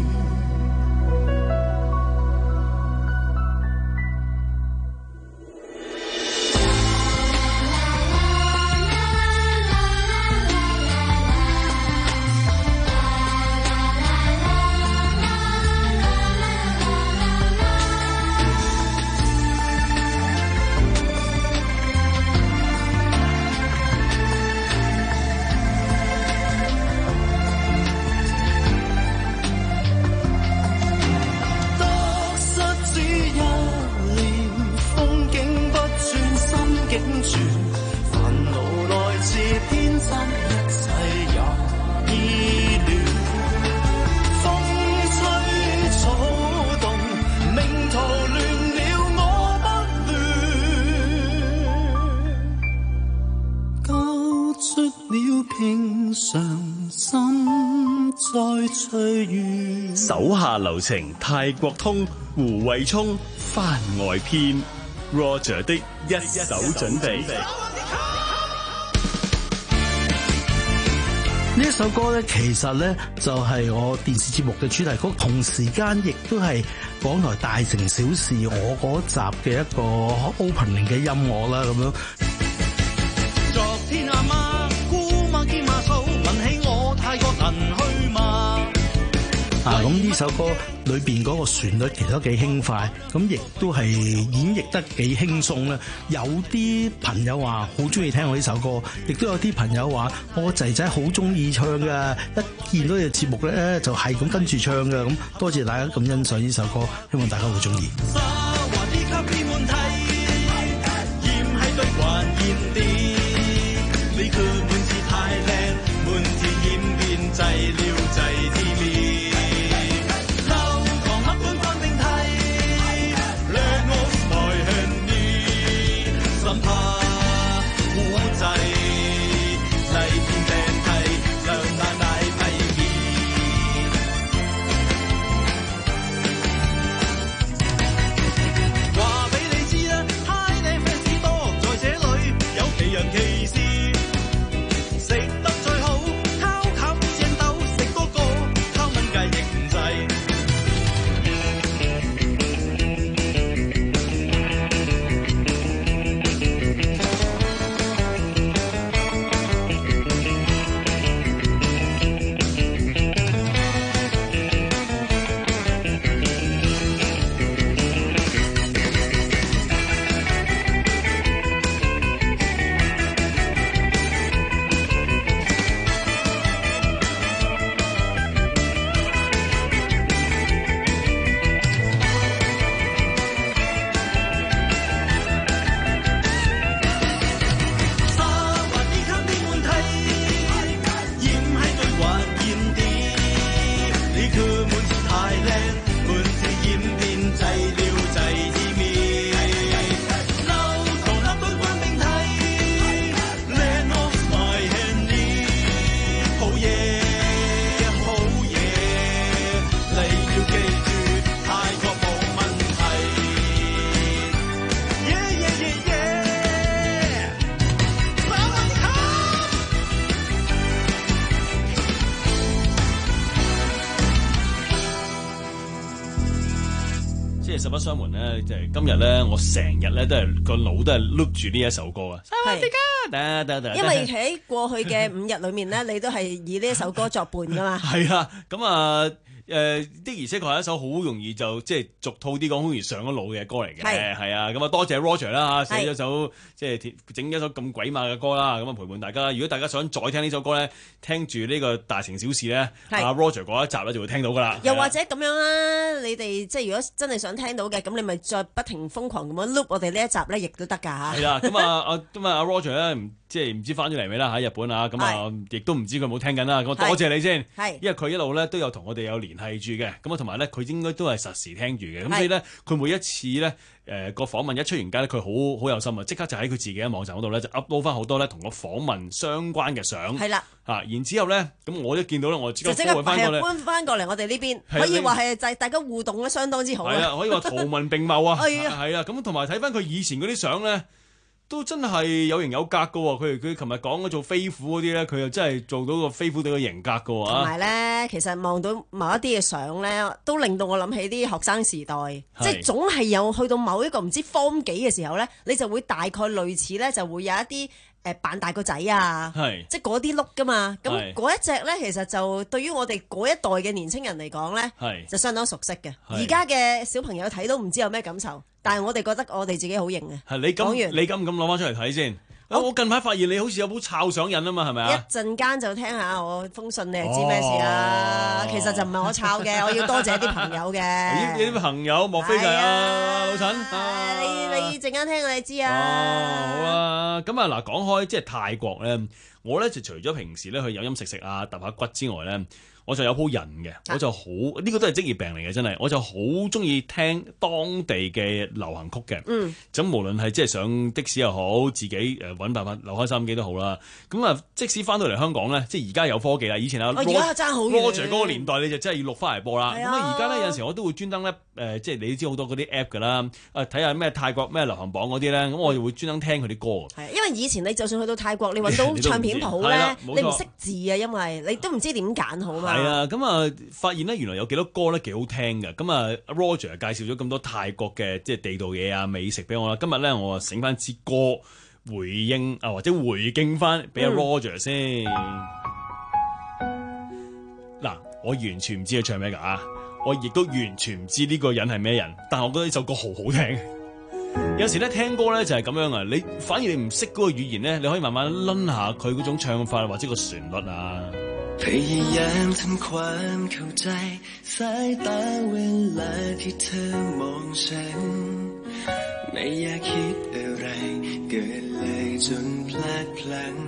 手下留情，泰國通，胡慧聰番外篇 ，Roger 的一手準備。 呢一首歌咧，其實咧就係我電視節目嘅主題曲，同時間亦都係港台大城小事我嗰集嘅一個 opening 嘅音樂啦，咁樣。 昨天阿媽姑媽見馬嫂，問起我泰國能去嗎？ 啊，咁呢首歌裏邊嗰個旋律其實都幾輕快，咁亦都係演繹得幾輕鬆啦。有啲朋友話好中意聽我呢首歌，亦都有啲朋友話我仔仔好中意唱噶，一見到呢個節目咧就係咁跟住唱噶。咁多謝大家咁欣賞呢首歌，希望大家會中意。 實不相瞞咧，就係今日咧，我成日咧都係個腦都係碌住呢一首歌啊！ 係，因為喺過去嘅五日裏面咧，你都係以呢一首歌作伴噶嘛。 係啊，咁啊。誒、呃、的而且確係一首好容易就即係俗套啲講，好容易上咗腦嘅歌嚟嘅，係啊，咁啊多謝 Roger 啦嚇，寫咗首即係整一首咁鬼馬嘅歌啦，咁啊陪伴大家。如果大家想再聽呢首歌咧，聽住呢個大城小事咧，阿 Roger 嗰一集咧就會聽到噶啦。 又或者咁樣啦，你哋即係如果真係想聽到嘅，咁你咪再不停瘋狂咁樣 loop 我哋呢一集咧，亦都得㗎嚇。 係啦，咁啊啊咁啊阿 Roger 咧唔。 即係唔知翻咗嚟未啦喺日本啊，咁啊亦都唔知佢有冇聽緊啦。咁多謝你先，因為佢一路咧都有同我哋有聯繫住嘅，咁啊同埋咧佢應該都係實時聽住嘅，咁所以咧佢每一次咧誒個訪問一出完街咧，佢好好有心啊，即刻就喺佢自己嘅網站嗰度咧就 upload 翻好多咧同個訪問相關嘅相，係啦嚇，然之後咧咁我一見到咧我即刻搬翻過嚟， 搬翻過嚟我哋呢邊，可以話係就係大家互動咧相當之好啊， 係啊，可以話圖文並茂啊， 係啊，係啊，咁同埋睇翻佢以前嗰啲相咧。都真係有型有格㗎喎，佢佢琴日講嘅做飛虎嗰啲咧，佢又真係做到個飛虎隊嘅型格㗎喎。 同埋咧，其實望到某一啲嘅相咧，都令到我諗起啲學生時代，即係總係有去到某一個唔知 form 幾嘅時候咧，你就會大概類似咧，就會有一啲。誒扮大個仔啊，即係嗰啲碌噶嘛，咁嗰一隻咧，其實就對於我哋嗰一代嘅年青人嚟講咧，就相當熟悉嘅。而家嘅小朋友睇都唔知有咩感受，但係我哋覺得我哋自己好型嘅。 係你咁，你敢唔敢攞翻出嚟睇先？我近排發現你好似有部抄相印啊嘛，係咪啊？ 一陣間就聽下我封信，你係知咩事啦？其實就唔係我抄嘅，我要多謝啲朋友嘅。 呢啲朋友莫非就係啊老陳？ 你你陣間聽我你知啊。 哦，好啊，咁啊嗱，講開即係泰國咧，我咧就除咗平時咧去飲飲食食啊、揼下骨之外咧。我就有鋪癮嘅，我就好呢、呢個都係職業病嚟嘅，真係我就好中意聽當地嘅流行曲嘅。嗯，咁無論係即係上的士又好，自己誒揾辦法留開收音機都好啦。咁啊，即使翻到嚟香港咧，即係而家有科技啦，以前啊 Roger 嗰個年代你就真係要錄翻嚟播啦。咁啊，而家咧有陣時我都會專登咧誒，即係你都知好多嗰啲 app 㗎啦，啊睇下咩泰國咩流行榜嗰啲咧，咁我就會專登聽佢啲歌。 係，因為以前你就算去到泰國，你揾到唱片鋪咧，你唔識字啊，因為你都唔知點揀好嘛。 係啊，咁啊，發現咧原來有幾多歌咧幾好聽嘅，咁啊 Roger 介紹咗咁多泰國嘅即係地道嘢啊美食俾我啦。今日咧我啊醒翻支歌回應啊或者回敬翻俾阿 Roger 先。嗱、嗯，我完全唔知佢唱咩㗎，我亦都完全唔知呢個人係咩人，但係我覺得呢首歌好好聽。有時咧聽歌咧就係咁樣啊，你反而你唔識嗰個語言咧，你可以慢慢掄下佢嗰種唱法或者個旋律啊。 พยายามทำความเข้าใจสายตาเวลาที่เธอมองฉันไม่อยากคิดอะไรเกินเลยจนพลาดพลั้ง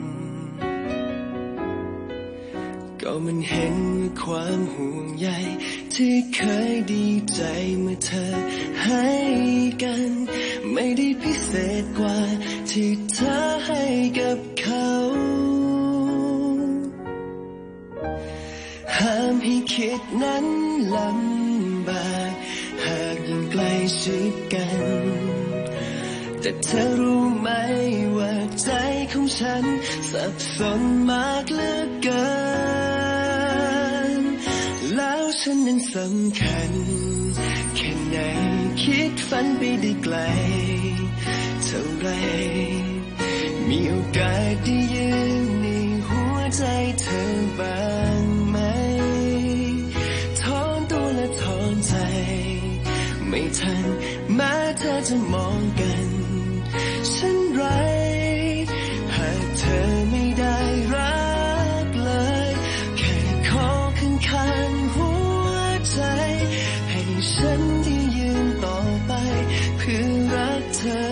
ก็มันเห็นความห่วงใยที่เคยดีใจเมื่อเธอให้กันไม่ได้พิเศษกว่าที่เธอให้กับเขาห้ามให้คิดนั้นลำบากหากยิ่งใกล้ชิดกันแต่เธอรู้ไหมว่าใจของฉันสับสนมากเหลือเกินแล้วฉันนั้นสำคัญแค่ไหนคิดฝันไปได้ไกลเท่าไรมีโอกาสได้ยืนในหัวใจเธอบ้างไม่ทันแม้เธอจะมองกันฉันไรหากเธอไม่ได้รักเลยแค่ขอข้างๆหัวใจให้ฉันได้ยืนต่อไปเพื่อรักเธอ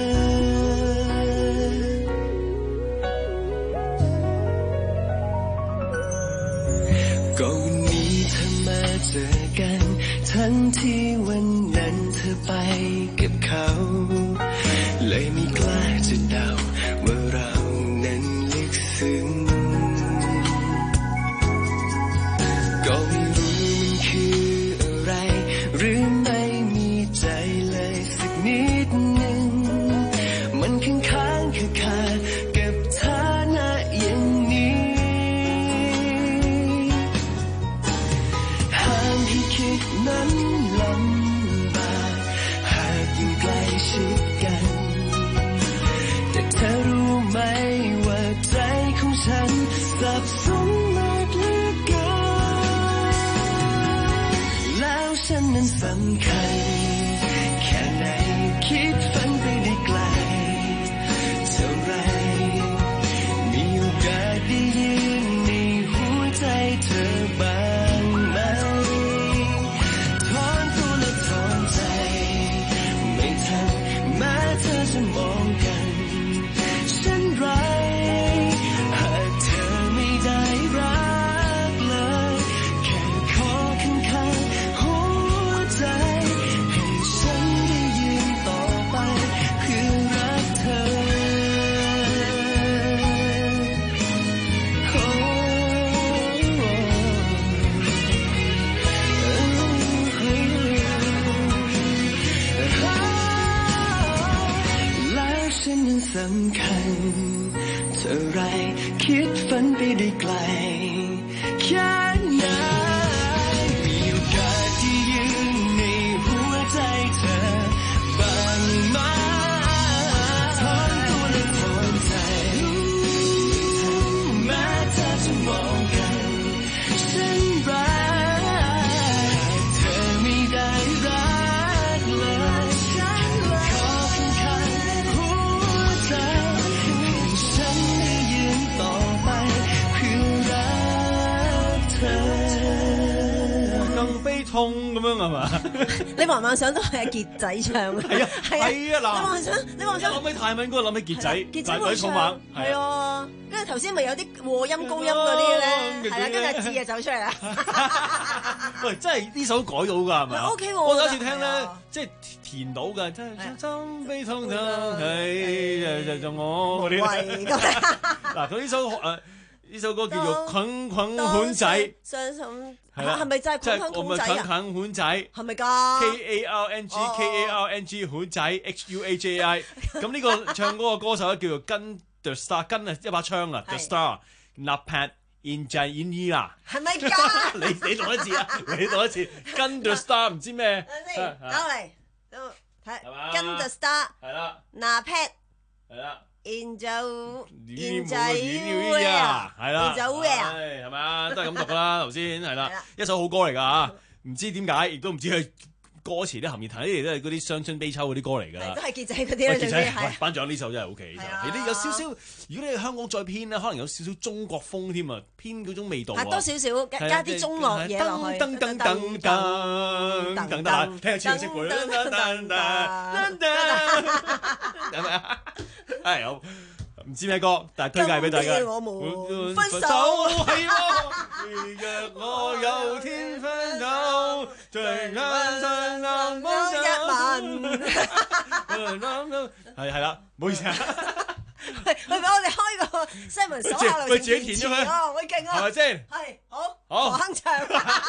ก็วันนี้เธอมาเจอกันทั้งที่วันนั้นเธอไปกับเขาเลยไม่กล้าจะเดาว่าเรานั้นลึกซึ้งก็ไม่รู้มันคืออะไรหรือไม่มีใจเลยสักนิดหนึ่งมันค้างๆคาๆกับฐานะอย่างนี้ห้ามให้คิดนั้นลำบากหากยิ่งใกล้ชิดกันแต่เธอรู้ไหมำคัญเท่าไรคิดฝันไปได้ไกลแค่ไหนมีโอกาสที่ยืนในหัวใจเธอบ้างไหมถอนตัวและถอนใจแม้เธอจะมองกันฉันรักเธอไม่ได้รักเลยขอข้างๆหัวใจให้ฉันได้ยืนต่อไปเพื่อรักเธอ更悲痛咁樣係嘛？ 你幻幻想都係阿傑仔唱啊！ 係啊係啊嗱！ 你幻想你幻想諗起泰文歌，諗起傑仔， 傑仔佢重猛係啊！跟住頭先咪有啲和音高音嗰啲咧，係啦，跟住阿志就走出嚟啦。 喂，真係呢首改到㗎係咪啊 ？O K 喎， 我有一次聽咧，即係填到㗎，真係心悲痛痛係就就我嗰啲。嗱，佢呢首誒。呢首歌叫做《捆捆款仔》， 傷心係啦， 係咪就係捆捆款仔啊？ 捆捆仔係咪㗎 ？K A R N G K A R N G 款仔 H U A J I。咁呢個唱歌嘅歌手咧叫做跟 The Star， 跟啊一把槍啊 The Star，Napat Injainia。係咪㗎？你你讀一次啊！你讀一次，跟 The Star 唔知咩？ 攞嚟，睇跟 The Star 係啦 ，Napat 係啦。 現就現就係啦， 現就係咪啊？都係咁讀噶啦，頭先係啦，一首好歌嚟㗎嚇，唔知點解，亦都唔知佢歌詞啲含義，睇嚟都係嗰啲傷春悲秋嗰啲歌嚟㗎啦。 都係傑仔嗰啲啦，最尾係。 頒獎呢首真係 OK，你有少少，如果你喺香港再編咧，可能有少少中國風添啊，編嗰種味道啊。 多少少加啲中樂嘢落去。 噔噔噔噔噔噔噔，聽下超識背啦，噔噔噔噔，係咪啊？係有唔知咩歌，但係推介俾大家。 我們分手係喎，若我有天分手，最眼上難忘一晚。係係啦，唔好意思啊。 喂，喂，我哋開個西門手下留情填詞啊！喂，勁啊！ 係咪先？ 係好， 好何鏗唱。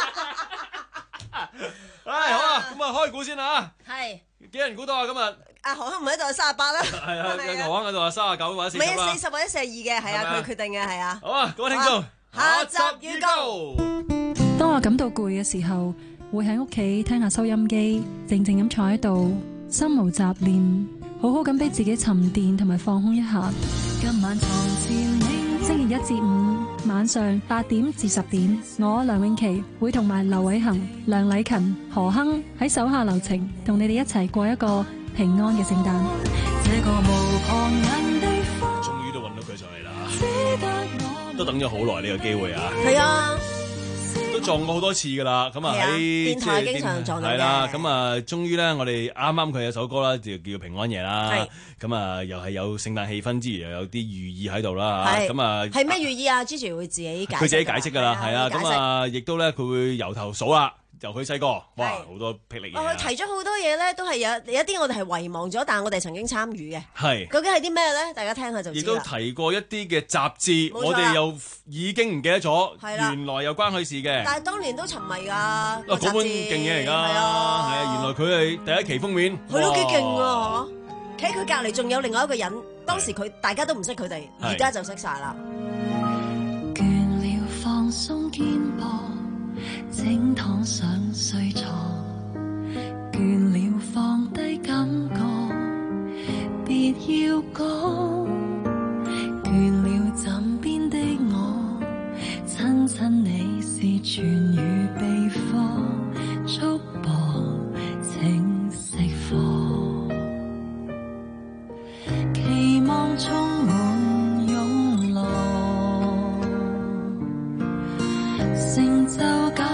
唉，好啊，咁啊開估先啊！ 係幾人估到啊？今日？ 阿何鏗唔喺度，三十八啦。 係啊，何鏗喺度啊，三十九或者四十啦。 唔係四十或者四十二嘅，係啊，佢決定嘅，係啊。 好啊，各位聽眾， 下集預告。 當我感到攰嘅時候，會喺屋企聽下收音機，靜靜咁坐喺度，心無雜念，好好咁俾自己沉澱同埋放空一下。今晚床前星期一至五晚上八點至十點，我梁詠琪會同埋劉偉恒、梁禮勤、何鏗喺手下留情，同你哋一齊過一個平安嘅聖誕。這個無旁人地方， 終於都揾到佢上嚟啦，都等咗好耐呢個機會啊！ 係啊， 都撞過好多次噶啦，咁啊喺電台經常撞到嘅。 係啦，咁啊終於咧，我哋啱啱佢有首歌啦，就叫平安夜啦。咁啊又係有聖誕氣氛之餘，又有啲寓意喺度啦。咁啊係咩寓意啊？Gigi 會自己解釋。 佢自己解釋㗎啦，係啊。咁啊亦都咧，佢會由頭數啦。由佢細個，哇，好多霹靂嘢。 佢提咗好多嘢咧，都係有有一啲我哋係遺忘咗，但係我哋曾經參與嘅。 係。究竟係啲咩咧？大家聽下就知啦。 亦都提過一啲嘅雜誌，我哋又已經唔記得咗，原來又關佢事嘅。 但係當年都沉迷㗎。 啊，嗰本勁嘢嚟㗎。係啊。係啊，原來佢係第一期封面。 佢都幾勁啊！企喺佢隔離仲有另外一個人，當時佢大家都唔識佢哋，而家就識晒啦。 倦了放鬆肩膊。整躺上睡床，倦了放低感覺，別要講，倦了枕邊的我，親親你是痊癒秘方，束縛請釋放，期望充滿湧浪，成就假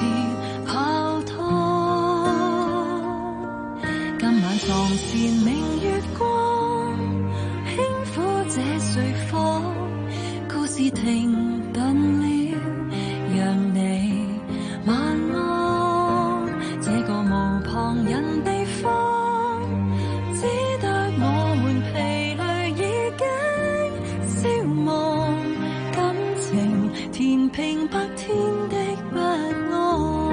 床前明月光，輕撫這睡房，故事停頓了，讓你晚安。這個無旁人地方，只得我們疲累已經消亡，感情填平白天的不安。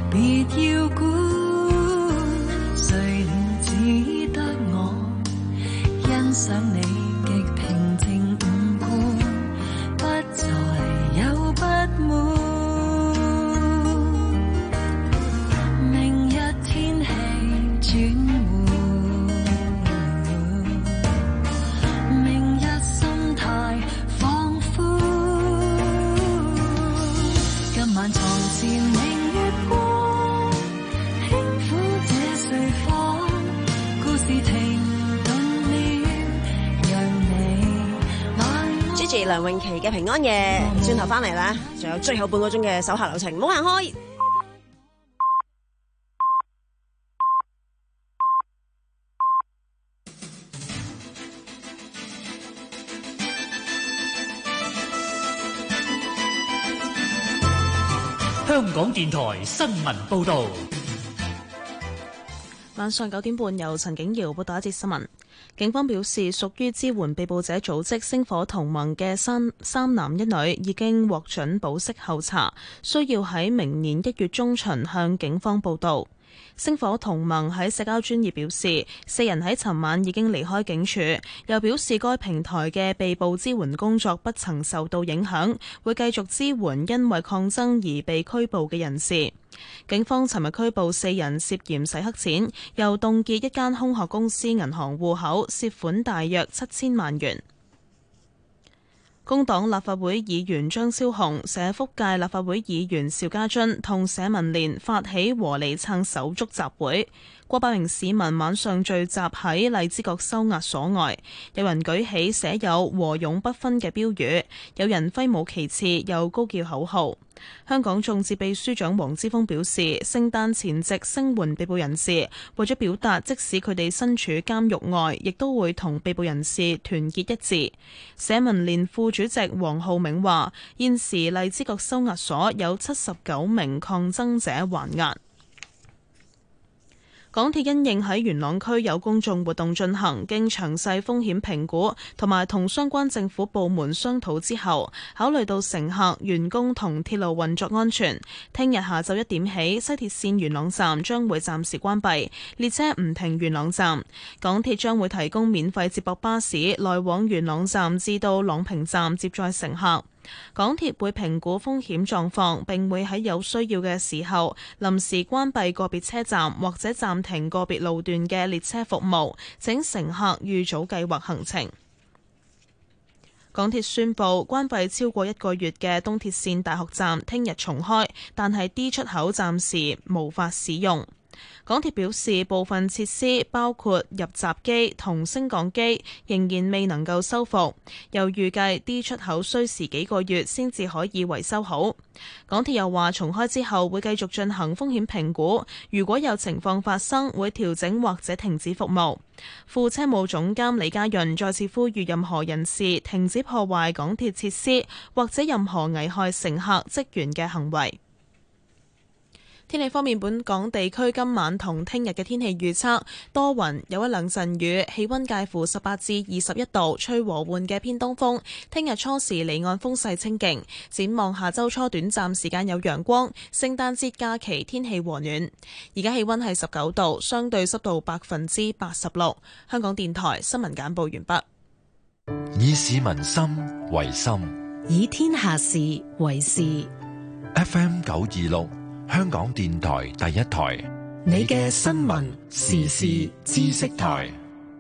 別要管，誰料只得我欣賞你極平靜五官，不再有不滿。明日天氣轉換，明日心態放寬，今晚床前明月光，輕撫這睡房，故事停頓了，讓你慢。 Gigi 梁詠琪嘅平安夜，轉頭翻嚟啦，仲有最後半個鐘嘅手下留情，唔好行開。 香港電台新聞報導， 晚上九點半由陳景瑤報道一節新聞。警方表示，屬於支援被捕者組織星火同盟嘅三三男一女已經獲准保釋候查，需要喺明年一月中旬向警方報到。星火同盟喺社交專頁表示，四人喺尋晚已經離開警署，又表示該平台嘅被捕支援工作不曾受到影響，會繼續支援因為抗爭而被拘捕嘅人士。警方尋日拘捕四人涉嫌洗黑錢，又凍結一間空殼公司銀行戶口，涉款大約七千萬元。工黨立法會議員張超雄、社福界立法會議員邵家臻同社民連發起和你撐手足集會，過百名市民晚上聚集喺荔枝角收押所外，有人舉起寫有和勇不分嘅標語，有人揮舞旗幟，又高叫口號。香港眾志秘書長黃之鋒表示，聖誕前夕聲援被捕人士，為咗表達即使佢哋身處監獄外，亦都會同被捕人士團結一致。社民連副主席黃浩銘話，現時荔枝角收押所有七十九名抗爭者還押。港鐵因應喺元朗區有公眾活動進行，經詳細風險評估同埋同相關政府部門商討之後，考慮到乘客、員工同鐵路運作安全，聽日下晝一點起，西鐵線元朗站將會暫時關閉，列車唔停元朗站。港鐵將會提供免費接駁巴士來往元朗站至到朗屏站接載乘客。港鐵會評估風險狀況，並會喺有需要嘅時候臨時關閉個別車站或者暫停個別路段嘅列車服務，請乘客預早計劃行程。港鐵宣布關閉超過一個月嘅東鐵線大學站，聽日重開，但係 D 出口暫時無法使用。港鐵表示，部分設施包括入閘機同升降機仍然未能夠修復，又預計 D 出口需時幾個月先至可以維修好。港鐵又話，重開之後會繼續進行風險評估，如果有情況發生，會調整或者停止服務。副車務總監李家潤再次呼籲任何人士停止破壞港鐵設施或者任何危害乘客、職員嘅行為。天氣方面，本港地區今晚同聽日嘅天氣預測多雲，有一兩陣雨，氣溫介乎十八至二十一度，吹和緩嘅偏東風。聽日初時離岸風勢清勁，展望下周初短暫時間有陽光。聖誕節假期天氣和暖。而家氣溫係十九度，相對濕度百分之八十六。香港電台新聞簡報完畢。 以市民心為心， 以天下事為事。 F M 九二六。香港電台第一台， 你嘅新聞時事知識台。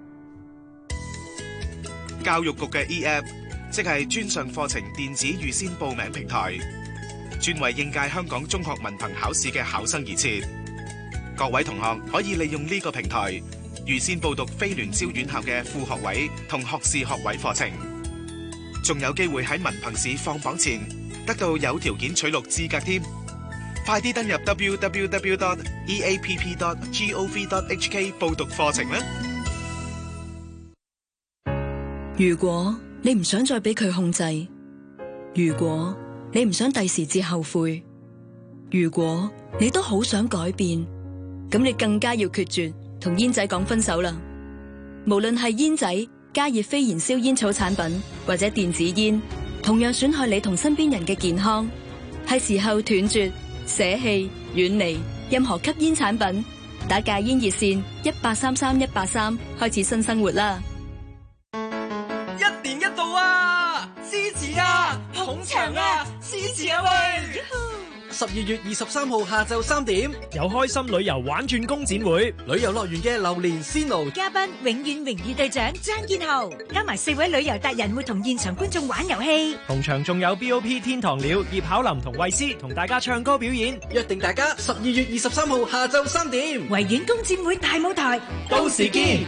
教育局嘅 E-App， 即係專上課程電子預先報名平台，專為應屆香港中學文憑考試嘅考生而設。各位同學可以利用呢個平台，預先報讀非聯招院校嘅副學位同學士學位課程，仲有機會喺文憑試放榜前得到有條件取錄資格添。快啲登入 double-u double-u double-u dot e a p p dot gov dot h k 報讀課程啦！ 如果你唔想再俾佢控制，如果你唔想第時至後悔，如果你都好想改變，咁你更加要決絕同煙仔講分手啦！無論係煙仔、加熱非燃燒煙草產品或者電子煙，同樣損害你同身邊人嘅健康，係時候斷絕、捨棄、遠離任何吸煙產品，打戒煙熱線一八三三一八三開始新生活啦！ 一年一度啊，支持啊，捧場啊，支持啊喂！ 十二月二十三號下晝三點， 有開心旅遊玩轉工展會， 旅遊樂園嘅榴蓮仙奴嘉賓永遠榮譽隊長張建豪，加埋四位旅遊達人會同現場觀眾玩遊戲。 同場仲有 B O P 天堂鳥、葉巧琳同衛詩同大家唱歌表演， 約定大家十二月二十三號下晝三點， 維園工展會大舞台， 到時見。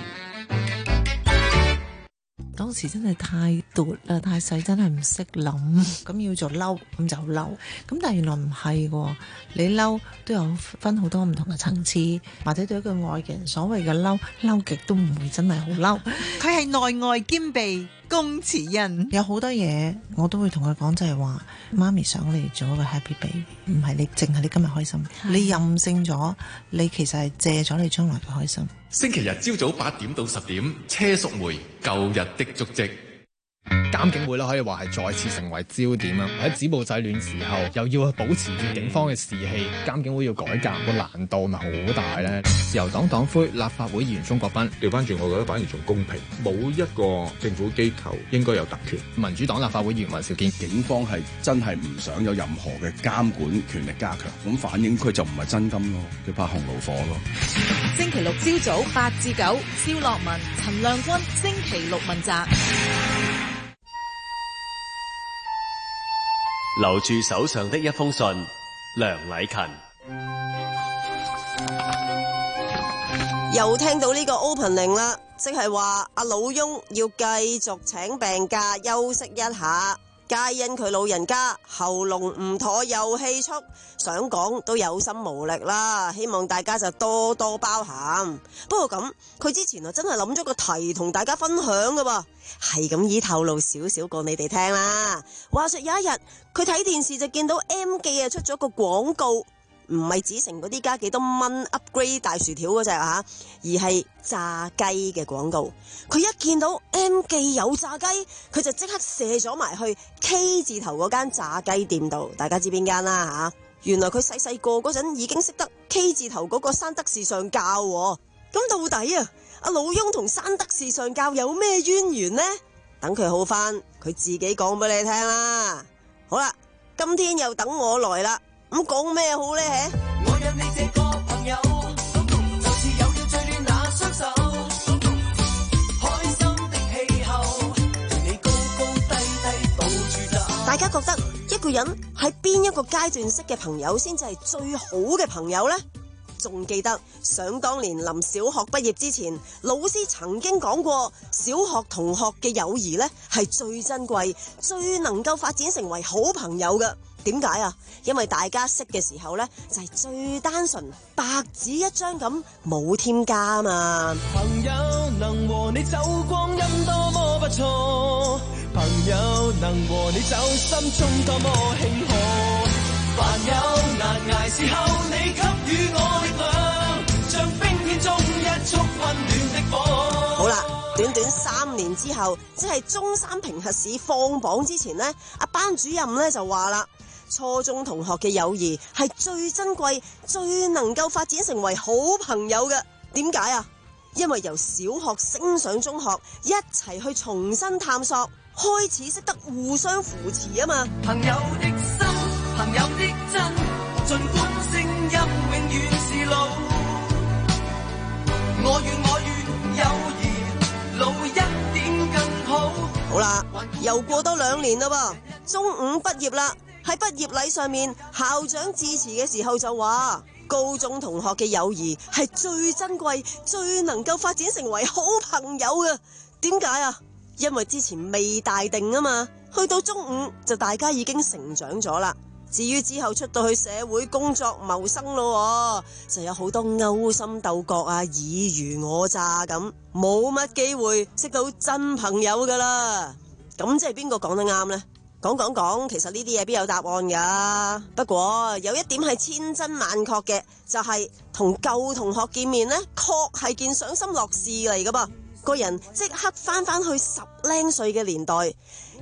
當時真係太奪啦，太細，真係唔識諗，咁要做嬲咁就嬲，咁但係原來唔係喎，你嬲都有分好多唔同嘅層次，或者對一個愛嘅人，所謂嘅嬲，嬲極都唔會真係好嬲， 佢係內外兼備，公慈恩， 有好多嘢我都會同佢講，就係話媽咪想你做一個 happy baby，唔係你淨係你今日開心，你任性咗，你其實係借咗你將來嘅開心。 星期日朝早八點到十點，車淑梅舊日的足跡。 監警會咧可以話係再次成為焦點啊！喺止暴制亂時候，又要去保持住警方嘅士氣，監警會要改革個難度咪好大咧？自由黨黨魁立法會議員鍾國斌調翻轉，我覺得反而仲公平，冇一個政府機構應該有特權。民主黨立法會議員尹兆堅， 警方係真係唔想有任何嘅監管權力加強，咁反映佢就唔係真金咯，佢怕紅爐火咯。 星期六朝早八至九，蕭樂文、陳亮君，星期六問責。 留住手上的一封信，梁禮勤。 又聽到呢個 opening 啦，即係話阿老翁要繼續請病假休息一下，皆因佢老人家喉嚨唔妥又氣促，想講都有心無力啦，希望大家就多多包涵。不過咁，佢之前啊真係諗咗個題同大家分享㗎噃，係咁依透露少少過你哋聽啦。話說有一日，佢睇電視就見到 M 記啊出咗個廣告，唔係子成嗰啲加幾多蚊 upgrade 大薯條嗰隻啊，而係炸雞嘅廣告。佢一見到 M 記有炸雞，佢就即刻射咗埋去 K 字頭嗰間炸雞店度。大家知邊間啦吓？原來佢細細個嗰陣已經識得 K 字頭嗰個山德士上校。咁到底啊，阿老翁同山德士上校有咩淵源呢？等佢好返，佢自己講俾你聽啦。好啦，今天又等我來啦。咁講咩好呢？我有你這個朋友，就是有要最暖那雙手，開心的氣候，你高高低低到處走。大家覺得一個人喺邊一個階段識嘅朋友先至係最好嘅朋友呢？仲記得想當年臨小學畢業之前，老師曾經講過，小學同學嘅友誼呢係最珍貴、最能夠發展成為好朋友嘅。點解啊？因為大家識嘅時候呢，就係最單純，白紙一張咁，冇添加啊嘛。朋友能和你走光陰多麼不錯，朋友能和你走心中多麼慶賀。凡有難捱時候，你給予我力量，像冰天中一束溫暖的火。好啦，短短三年之後，即係中三評核試放榜之前呢，阿班主任呢就話啦，初中同學嘅友誼係最珍貴、最能夠發展成為好朋友嘅。點解啊？因為由小學升上中學，一齊去重新探索，開始識得互相扶持啊嘛。朋友的心，朋友的真，盡管聲音永遠是路。我願我願友誼路一點更好。好啦，又過多兩年啦噃，中五畢業啦。喺畢業禮上面，校長致辭嘅時候就話，高中同學嘅友誼係最珍貴、最能夠發展成為好朋友嘅。點解啊？因為之前未大定啊嘛，去到中五就大家已經成長咗啦。至於之後出到去社會工作謀生咯，就有好多勾心鬥角啊、爾虞我詐咁，冇乜機會識到真朋友噶啦。咁即係邊個講得啱呢？講講講，其實呢啲嘢邊有答案噶。不過有一點係千真萬確嘅，就係同舊同學見面呢，確係件賞心樂事嚟噶噃。個人即刻翻翻去十零歲嘅年代，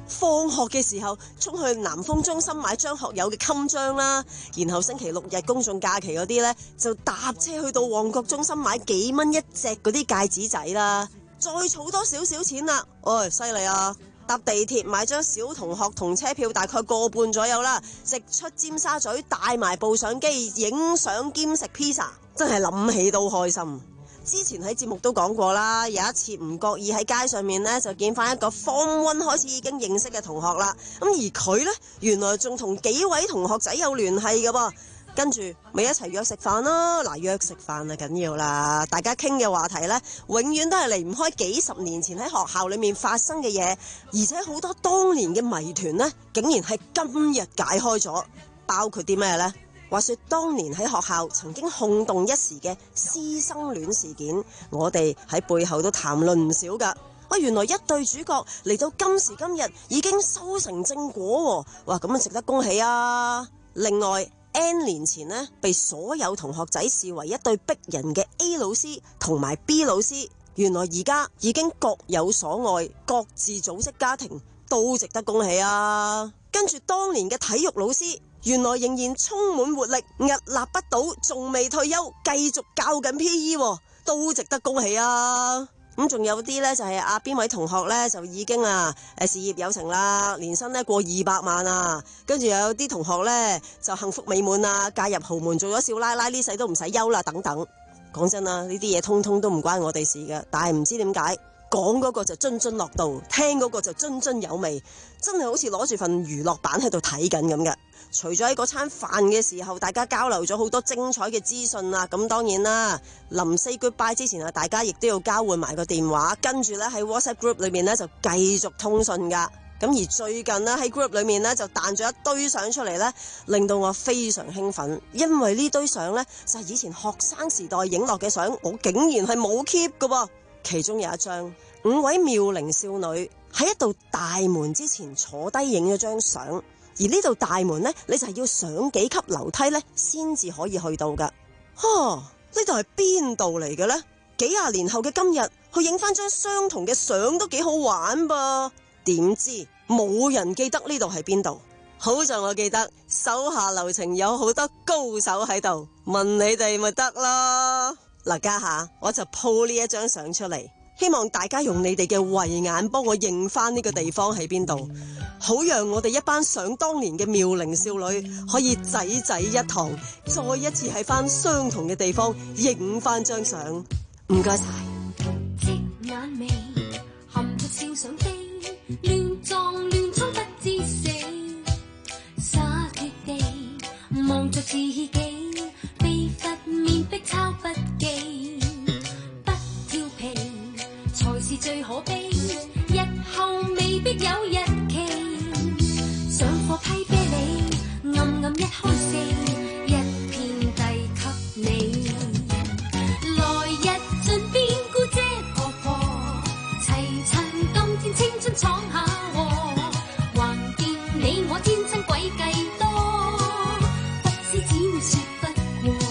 放學嘅時候衝去南豐中心買張學友嘅襟章啦，然後星期六日公眾假期嗰啲呢，就搭車去到旺角中心買幾蚊一隻嗰啲戒指仔啦，再儲多少少錢啦，哎，犀利啊！搭地鐵買張小同學同車票，大概個半左右啦，直出尖沙咀帶埋部相機影相兼食 pizza， 真係諗起都開心。之前喺節目都講過啦，有一次唔覺意喺街上面呢，就見翻一個 Form One 開始已經認識嘅同學啦，咁而佢呢，原來仲同幾位同學仔有聯繫嘅噃。跟住咪一齊約食飯咯，嗱，約食飯啊緊要啦，大家傾嘅話題呢，永遠都係離唔開幾十年前喺學校裏面發生嘅嘢，而且好多當年嘅謎團呢，竟然係今日解開咗，包括啲咩呢？話說當年喺學校曾經轟動一時嘅師生戀事件，我哋喺背後都談論唔少噶。哇，原來一對主角嚟到今時今日已經修成正果，哇，咁啊值得恭喜啊！另外N 年前呢，被所有同學仔視為一對逼人嘅 A 老師同埋 B 老師，原來而家已經各有所愛，各自組織家庭，都值得恭喜啊！跟住當年嘅體育老師，原來仍然充滿活力，屹立不倒，仲未退休，繼續教緊 P E， 都值得恭喜啊！咁仲有啲呢，就係阿邊位同學呢，就已經啊誒事業有成啦，年薪呢過二百萬啊，跟住有啲同學呢，就幸福美滿啊，嫁入豪門做咗少奶奶，呢世都唔使憂啦等等。講真啊，呢啲嘢通通都唔關我哋事嘅，但係唔知點解講嗰個就津津樂道，聽嗰個就津津有味，真係好似攞住份娛樂版喺度睇緊咁嘅。除咗喺嗰餐飯嘅時候，大家交流咗好多精彩嘅資訊啊！咁當然啦，臨 say goodbye 之前啊，大家亦都要交換埋個電話，跟住咧喺 WhatsApp group 裏面咧就繼續通訊噶。咁而最近呢，喺 group 裏面咧就彈咗一堆相出嚟咧，令到我非常興奮，因為呢堆相咧就係以前學生時代影落嘅相，我竟然係冇 keep 噶噃。其中有一張，五位妙齡少女喺一道大門之前坐低影咗張相。而呢度大門呢，你就係要上幾級樓梯呢先至可以去到噶。哈，呢度係邊度嚟嘅呢？幾廿年後嘅今日，去影翻張相同嘅相都幾好玩噃。點知冇人記得呢度係邊度？好在我記得手下留情有好多高手喺度，問你哋咪得咯。嗱，家下我就鋪呢一張相出嚟，希望大家用你哋嘅慧眼幫我認翻呢個地方喺邊度，好讓我哋一班想當年嘅妙齡少女可以仔仔一堂，再一次喺翻相同嘅地方影翻張相。唔該晒。 直眼眉含着笑想飛，亂撞亂衝不知死，灑脱地望着自己，被罰面壁抄筆記，不調皮才是最可悲，日後未必有日期，上課批啤你，暗暗一開四，一片遞給你，來日盡變姑姐婆婆，齊趁今天青春闖下禍，橫掂你我天生詭計多，不知只說不過。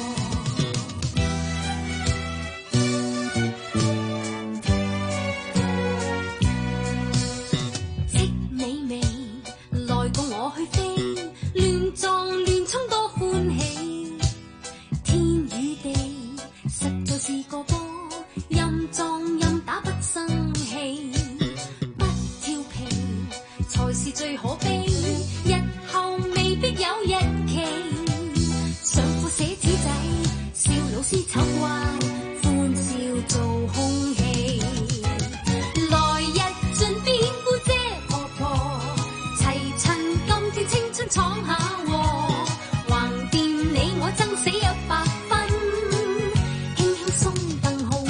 識你未？來共我去飛，亂撞亂衝多歡喜，天與地實在是個波，任撞任打不生氣，不調皮才是最可悲，日後未必有日期，上課寫紙仔笑老師醜怪，歡笑做空氣，來日盡變姑姐婆婆，齊趁今天青春闖下禍，橫掂你我爭死一百分，輕輕鬆更好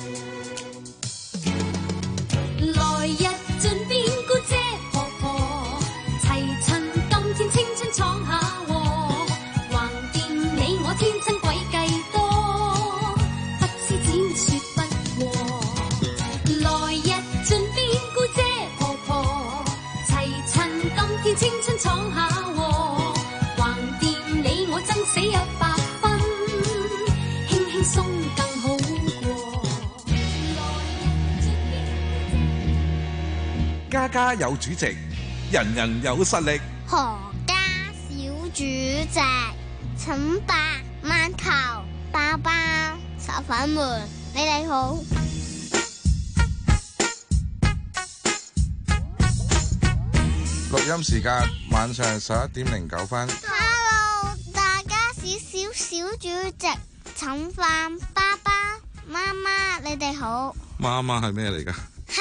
過。來日盡變姑姐婆婆， 家家有主席，人人有實力。 何家小主席，請白饅頭包包小粉們，你哋好。 錄音時間晚上十一點零九分。 Hello， 大家小小小主席，請飯爸爸媽媽，你哋好。 媽媽係咩嚟㗎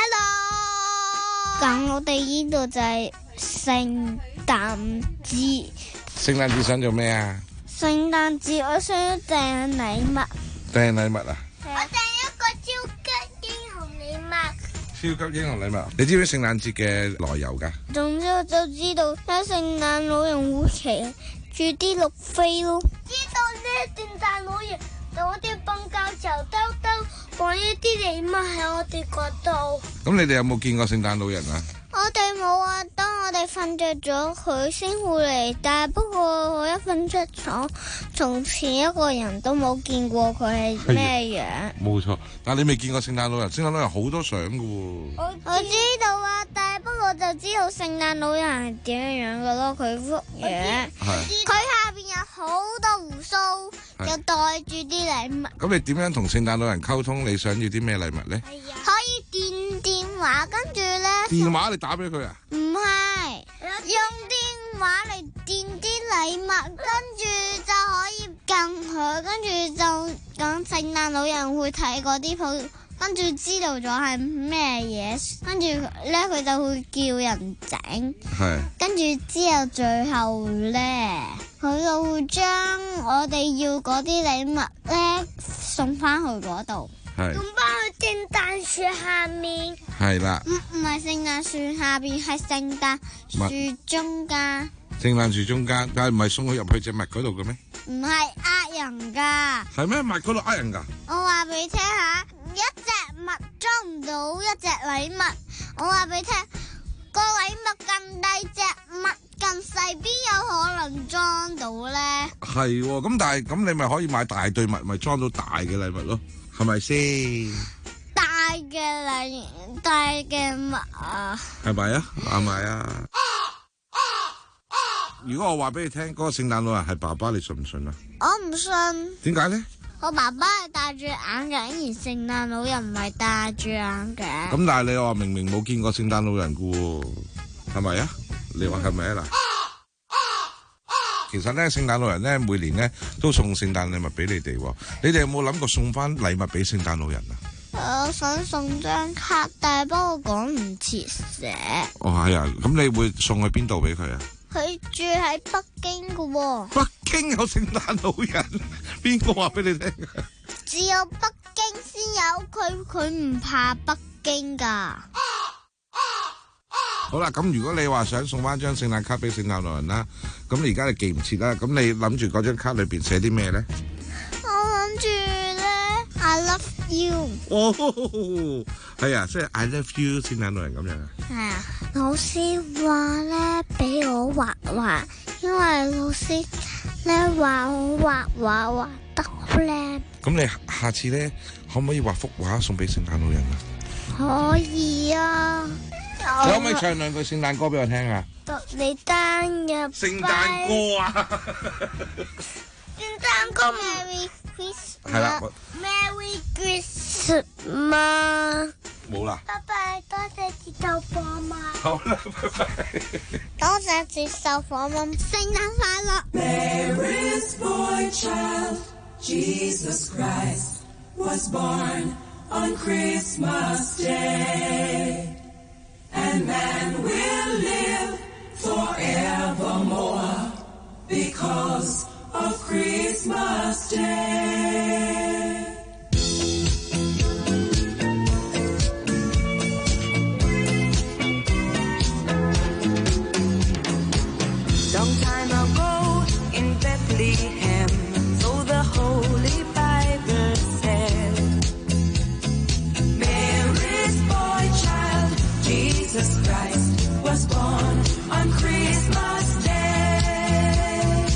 ？Hello， 咁我哋呢度就係聖誕節。 聖誕節想做咩啊？ 聖誕節我想訂禮物。 訂禮物啊？ 我訂一個超級英雄禮物。 超級英雄禮物，你知唔知聖誕節嘅來由㗎？ 總之我就知道，有聖誕老人會騎住啲綠飛咯。知道呢，聖誕老人同我哋瞓覺時候兜兜放一啲禮物喺我哋嗰度。 咁你哋有冇見過聖誕老人啊？ 我哋冇啊，當我哋瞓着咗，佢先會嚟。但係不過我一瞓着咗，從前一個人都冇見過佢係咩樣。冇錯， 但係你未見過聖誕老人，聖誕老人好多相㗎喎。 我我知道啊，但係不過就知道聖誕老人係點樣樣嘅咯，佢幅嘢，佢下邊有好多鬍鬚，又帶住啲禮物。 咁你點樣同聖誕老人溝通？你想要啲咩禮物咧？ 可以電電話，跟住咧。 電話你打俾佢啊？ 唔係，用電話嚟電啲禮物，跟住就可以撳佢，跟住就講聖誕老人會睇嗰啲鋪，跟住知道咗係咩嘢，跟住咧佢就會叫人整。係。跟住之後最後咧，佢就會將我哋要嗰啲禮物咧送翻去嗰度。係。送翻去聖誕樹下面。係啦。唔唔係聖誕樹下邊，係聖誕樹中間。 聖誕樹中間，但係唔係送佢入去隻襪嗰度嘅咩？ 唔係呃人噶。係咩？ 襪嗰度呃人噶？ 我話俾你聽下，一隻襪裝唔到一隻禮物。我話俾你聽，個禮物咁大隻，襪咁細，邊有可能裝到咧？係喎， 咁但係咁你咪可以買大對襪，咪裝到大嘅禮物咯？係咪先？ 大嘅禮，大嘅襪啊？ 係咪啊？啱咪啊？如果我話俾你聽，嗰個聖誕老人係爸爸，你信唔信啊？ 我唔信。點解咧？ 我爸爸係戴住眼鏡，而聖誕老人唔係戴住眼鏡。 咁但係你話明明冇見過聖誕老人噶喎，係咪啊？你話係咪啊？嗱，其實咧，聖誕老人咧每年咧都送聖誕禮物俾你哋喎。你哋有冇諗過送翻禮物俾聖誕老人啊？ 我想送張卡，但係不過講唔切寫。 哦，係啊，咁你會送去邊度俾佢啊？ 佢住喺北京噶喎。 北京有聖誕老人？邊個話俾你聽？ 只有北京先有佢，佢唔怕北京噶。 好啦，咁如果你話想送翻張聖誕卡俾聖誕老人啦，咁而家你記唔切啦，咁你諗住嗰張卡裏邊寫啲咩咧？ 我諗住咧 ，I love you。 哦，係啊，即係 I love you 聖誕老人咁樣啊。 係啊，老師話咧俾我畫畫，因為老師咧話我畫畫畫得靚。 咁你下次咧可唔可以畫幅畫送俾聖誕老人啊？ 可以啊。 你可唔可以唱兩句聖誕歌俾我聽啊？ 祝你生日聖誕歌啊！ 聖誕歌 Merry Christmas。 係啦 ，Merry Christmas。 冇啦。 拜拜，多謝接受訪問。 好啦，拜拜。 多謝接受訪問，聖誕快樂。 Mary's boy child, Jesus Christ, was born on Christmas Day. And man will live forevermore because of Christmas Day. Long time ago in Bethlehem, so the Holy Bible said, Mary's boy child, Jesus Christ, was born on Christmas Day.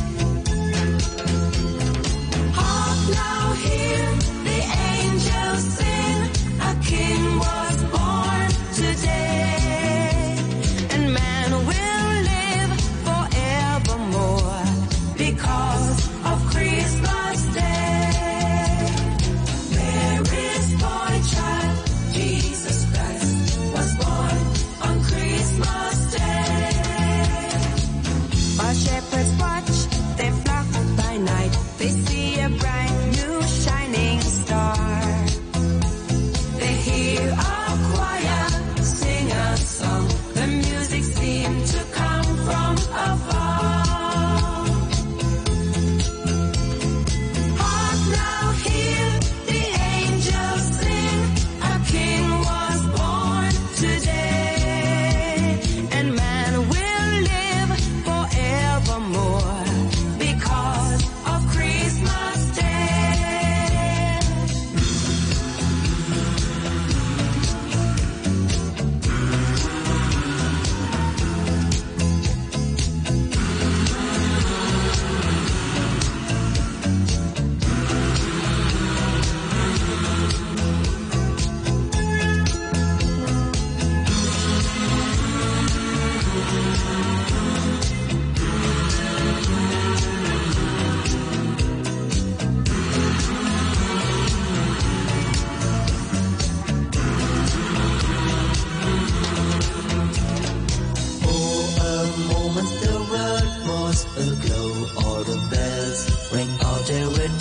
Hark now, hear the angels sing, a king was born today.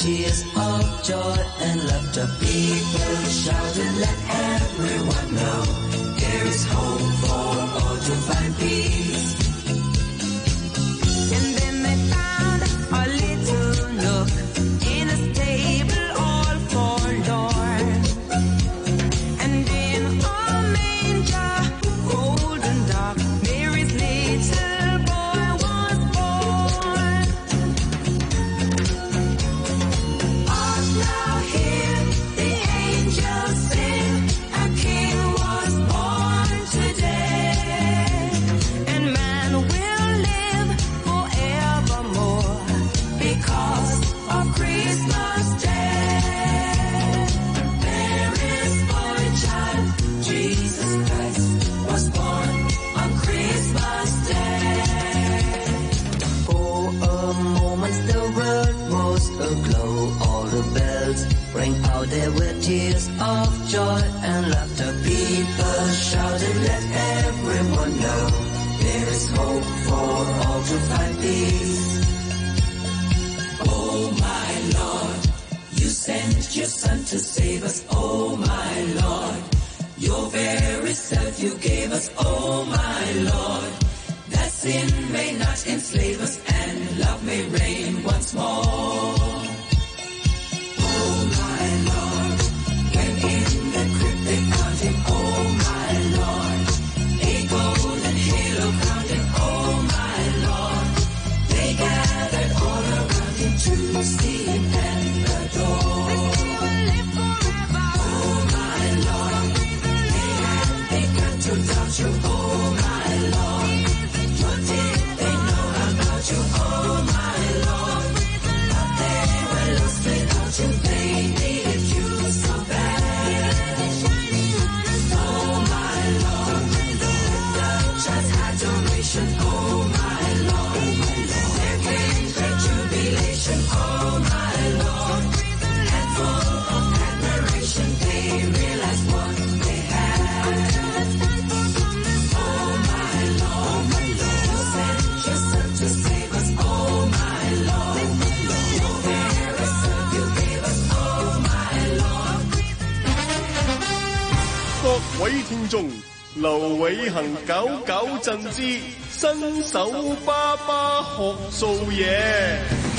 tears of joy and laughter. People shouted, let everyone know there is hope for all to find peace. And then they found a little nook in a stable all forlorn. And in a manger, cold and dark, Mary's little boy was born. Art thou here, the angels sing, a king was born today. And man will live forevermore because of Christmas Day. Mary's boy child, Jesus Christ, was born on Christmas Day. For a moment the world was aglow, all the bells rang out, there were tears of joy and laughter. People shouted, let everyone know there is hope for all to find peace. Oh my Lord, you sent your son to save us. Oh my Lord, your very self you gave us. Oh my Lord, that sin may not enslave us and love may reign once more. Oh my Lord, when in the crypt they found him. Oh my Lord, a golden halo crowned him. Oh my Lord, they gathered all around him to see him and adore. Oh my Lord, they had begun to doubt you. Oh my Lord, what did they know about you? Oh my Lord, but they were lost without you. They needed you so bad. Oh my Lord, the child's adoration. Oh my Lord, there came great jubilation. Oh my Lord, and full of admiration they realized what they had. Oh my Lord, you sent your son to save us. Oh my Lord, your very self you gave us. Oh my Lord. 各位聽眾，劉偉恒九九震之新手爸爸學做嘢。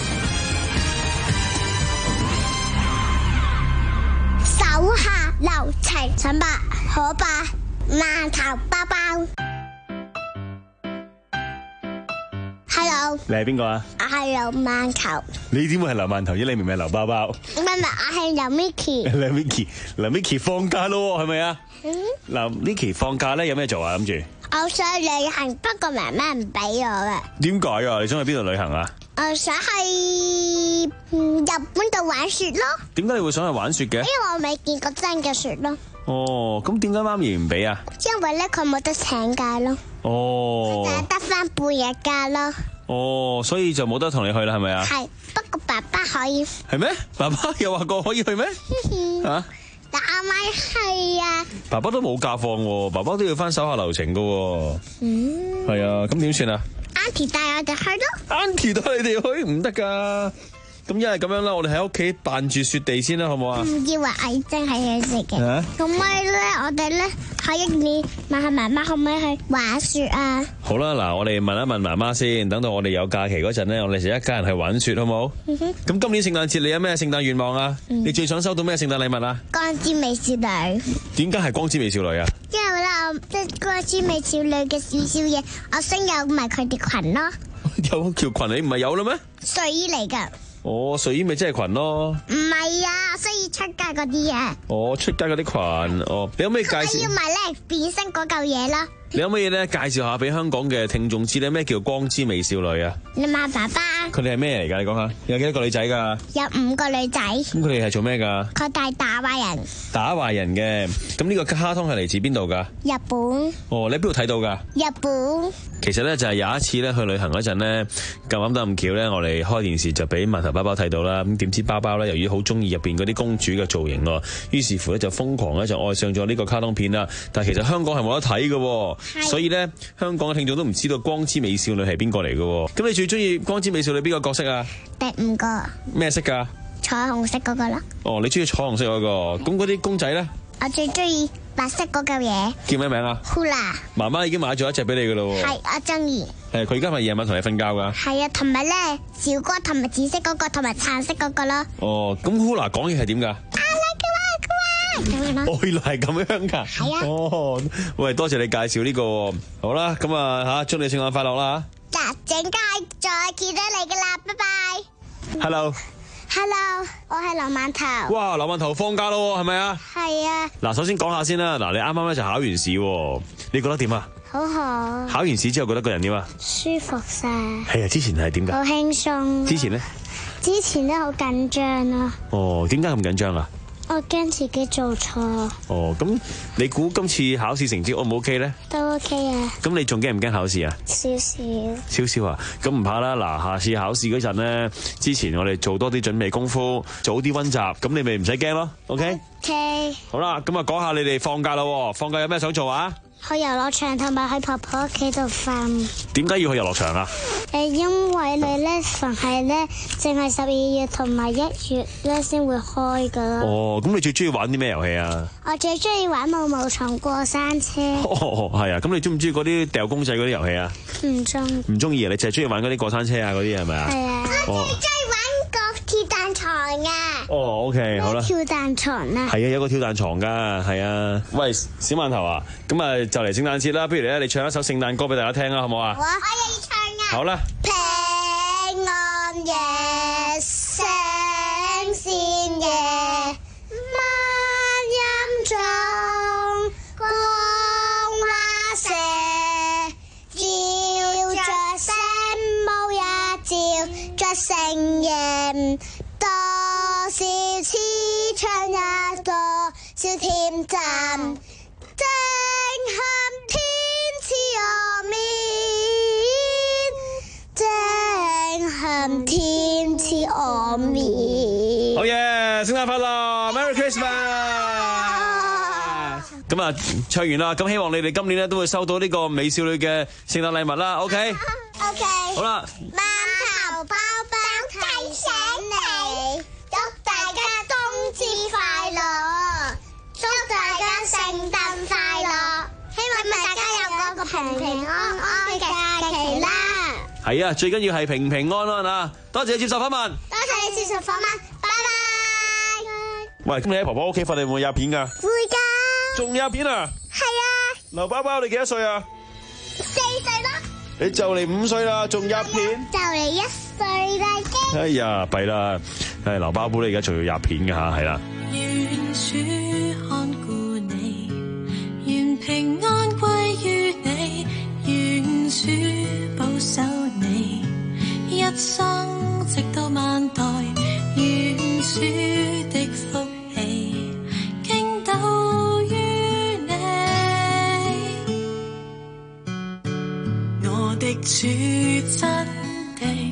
手下留情，陳伯可伯饅頭包包。Hello， 你係邊個啊？ 我係劉饅頭， 你點會係劉饅頭啫？你明明係劉包包。 唔係唔係，我係劉 Micky。 劉 Micky，劉 Micky 放假咯，係咪啊？ 嗯， 嗱 ，Micky 放假咧有咩做啊？諗住？ 我想旅行，不過媽媽唔俾我嘅。 點解啊？你想去邊度旅行啊？ 我想去嗯日本度玩雪咯。 點解你會想去玩雪嘅？ 因為我未見過真嘅雪咯。 哦，咁點解媽咪唔俾啊？ 因為咧佢冇得請假咯。 哦， 就係得翻半日假咯。 哦，所以就冇得同你去啦，係咪啊？ 係，不過爸爸可以。 係咩？爸爸有話過可以去咩？嚇？ 但係咪係啊？ 爸爸都冇假放喎，爸爸都要翻手下留情噶喎。 嗯。 係啊，咁點算啊 ？Auntie 帶我哋去咯。 Auntie 帶你哋去唔得㗎。咁一係咁樣啦，我哋喺屋企扮住雪地先啦，好唔好啊？ 唔以為蟻精係佢食嘅。 啊咁咪咧，我哋咧可以問下媽媽可唔可以去玩雪啊？ 好啦，嗱，我哋問一問媽媽先，等到我哋有假期嗰陣咧，我哋就一家人去玩雪，好唔好？ 嗯哼。 咁今年聖誕節你有咩聖誕願望啊？ 嗯你最想收到咩聖誕禮物啊？ 光之美少女。 點解係光之美少女啊？ 因為咧，我即係光之美少女嘅少少嘢，我想有埋佢哋裙咯。 有條裙你唔係有啦咩？ 睡衣嚟㗎。 哦，睡衣咪即係裙咯。 唔係啊，需要出街嗰啲啊。 哦，出街嗰啲裙，哦，你可唔可以介紹？ 我要埋咧變身嗰嚿嘢啦。 你可唔可以咧介紹下俾香港嘅聽眾知咧咩叫光之美少女啊？ 你問爸爸。 佢哋係咩嚟㗎？你講下，有幾多個女仔㗎？ 有五個女仔。 咁佢哋係做咩㗎？ 佢哋打壞人。 打壞人嘅。咁呢個卡通係嚟自邊度㗎？ 日本。 哦，你喺邊度睇到㗎？ 日本。 其實咧就係有一次咧去旅行嗰陣咧，咁啱得咁巧咧，我哋開電視就俾饅頭包包睇到啦。咁點知包包咧由於好中意入邊嗰啲公主嘅造型喎，於是乎咧就瘋狂咧就愛上咗呢個卡通片啦。但係其實香港係冇得睇嘅，所以咧香港嘅聽眾都唔知道光之美少女係邊個嚟嘅。咁你最中意光之美少女邊個角色啊？ 第五個。 咩色㗎？ 彩虹色嗰個咯。 哦，你中意彩虹色嗰、個，咁嗰啲公仔咧？ 我最中意白色嗰嚿嘢。 叫咩名啊 Hula。 媽媽已經買咗一隻俾你噶咯喎。 係，我中意。 誒，佢而家咪夜晚同你瞓覺噶？ 係啊，同埋咧，小哥同埋紫色嗰、個同埋橙色嗰個咯。 哦，咁 Hula 講嘢係點㗎？ 咁樣咯。 哦，原來係咁樣㗎。 係啊。 哦，喂，多謝你介紹呢、個喎。好啦，咁啊嚇，祝你聖誕快樂啦嗱，陣間再見到你噶啦，拜拜。 Hello。 Hello，我係劉饅頭。 哇，劉饅頭放假咯喎，係咪啊？ 係啊。 嗱，首先講下先啦。嗱，你啱啱咧就考完試喎，你覺得點啊？ 好好。 考完試之後覺得個人點啊？ 舒服晒。 係啊，之前係點㗎？ 好輕鬆。 之前咧？ 之前咧好緊張啊。 哦，點解咁緊張啊？ 我驚自己做錯。 哦，咁你估今次考試成績 O 唔 OK 咧？ 都 OK 啊。 咁你仲驚唔驚考試啊？ 少少。 少少啊，咁唔怕啦。嗱，下次考試嗰陣咧，之前我哋做多啲準備功夫，早啲溫習，咁你咪唔使驚咯。OK。 OK。 好啦，咁啊講下你哋放假啦。放假有咩想做啊？ 去遊樂場同埋去婆婆屋企度瞓。 點解要去遊樂場啊？ 誒，因為你咧凡係咧，淨係十二月同埋一月咧先會開噶啦。 哦，咁你最中意玩啲咩遊戲啊？ 我最中意玩毛毛蟲過山車。 哦，係啊，咁你中唔中意嗰啲掉公仔嗰啲遊戲啊？ 唔中意。 唔中意啊？你淨係中意玩嗰啲過山車啊嗰啲係咪啊？ 係啊。 哦。 我最中意玩個跳彈床啊。 哦，OK，好啦。 跳彈床啊。 係啊，有個跳彈床噶，係啊。喂，小饅頭啊，咁啊就嚟聖誕節啦，不如咧你唱一首聖誕歌俾大家聽啊，好唔好啊？ 好啊，我要唱啊。 好啦。 平安夜，聖善夜，萬音中光華射，照着聖母也照着聖言，多少次唱也多少甜讚。正向天賜我面，正向天賜我面。 好嘢，聖誕快樂 ，Merry Christmas！咁啊，唱完啦，咁希望你哋今年咧都會收到呢個美少女嘅聖誕禮物啦 ，OK？OK。好啦。 饅頭包包提醒你，祝大家冬至快樂，祝大家聖誕快樂，希望大家有個平平安安嘅假期啦。 係啊，最緊要係平平安安啊！多謝你接受訪問。 多謝你接受訪問，拜拜。 喂，咁你喺婆婆屋企瞓，你會唔會有片㗎？ 會㗎。 仲有片啊？ 係啊。 劉包包，你幾多歲啊？ 四歲咯。 你就嚟五歲啦，仲有片？ 就嚟一歲啦已經。 哎呀，弊啦！係劉包包，你而家仲要入片㗎吓，係啦。 願主看顧你，願平安歸於你，願主保守你，一生直到萬代，願主的福氣傾倒於你，我的主真地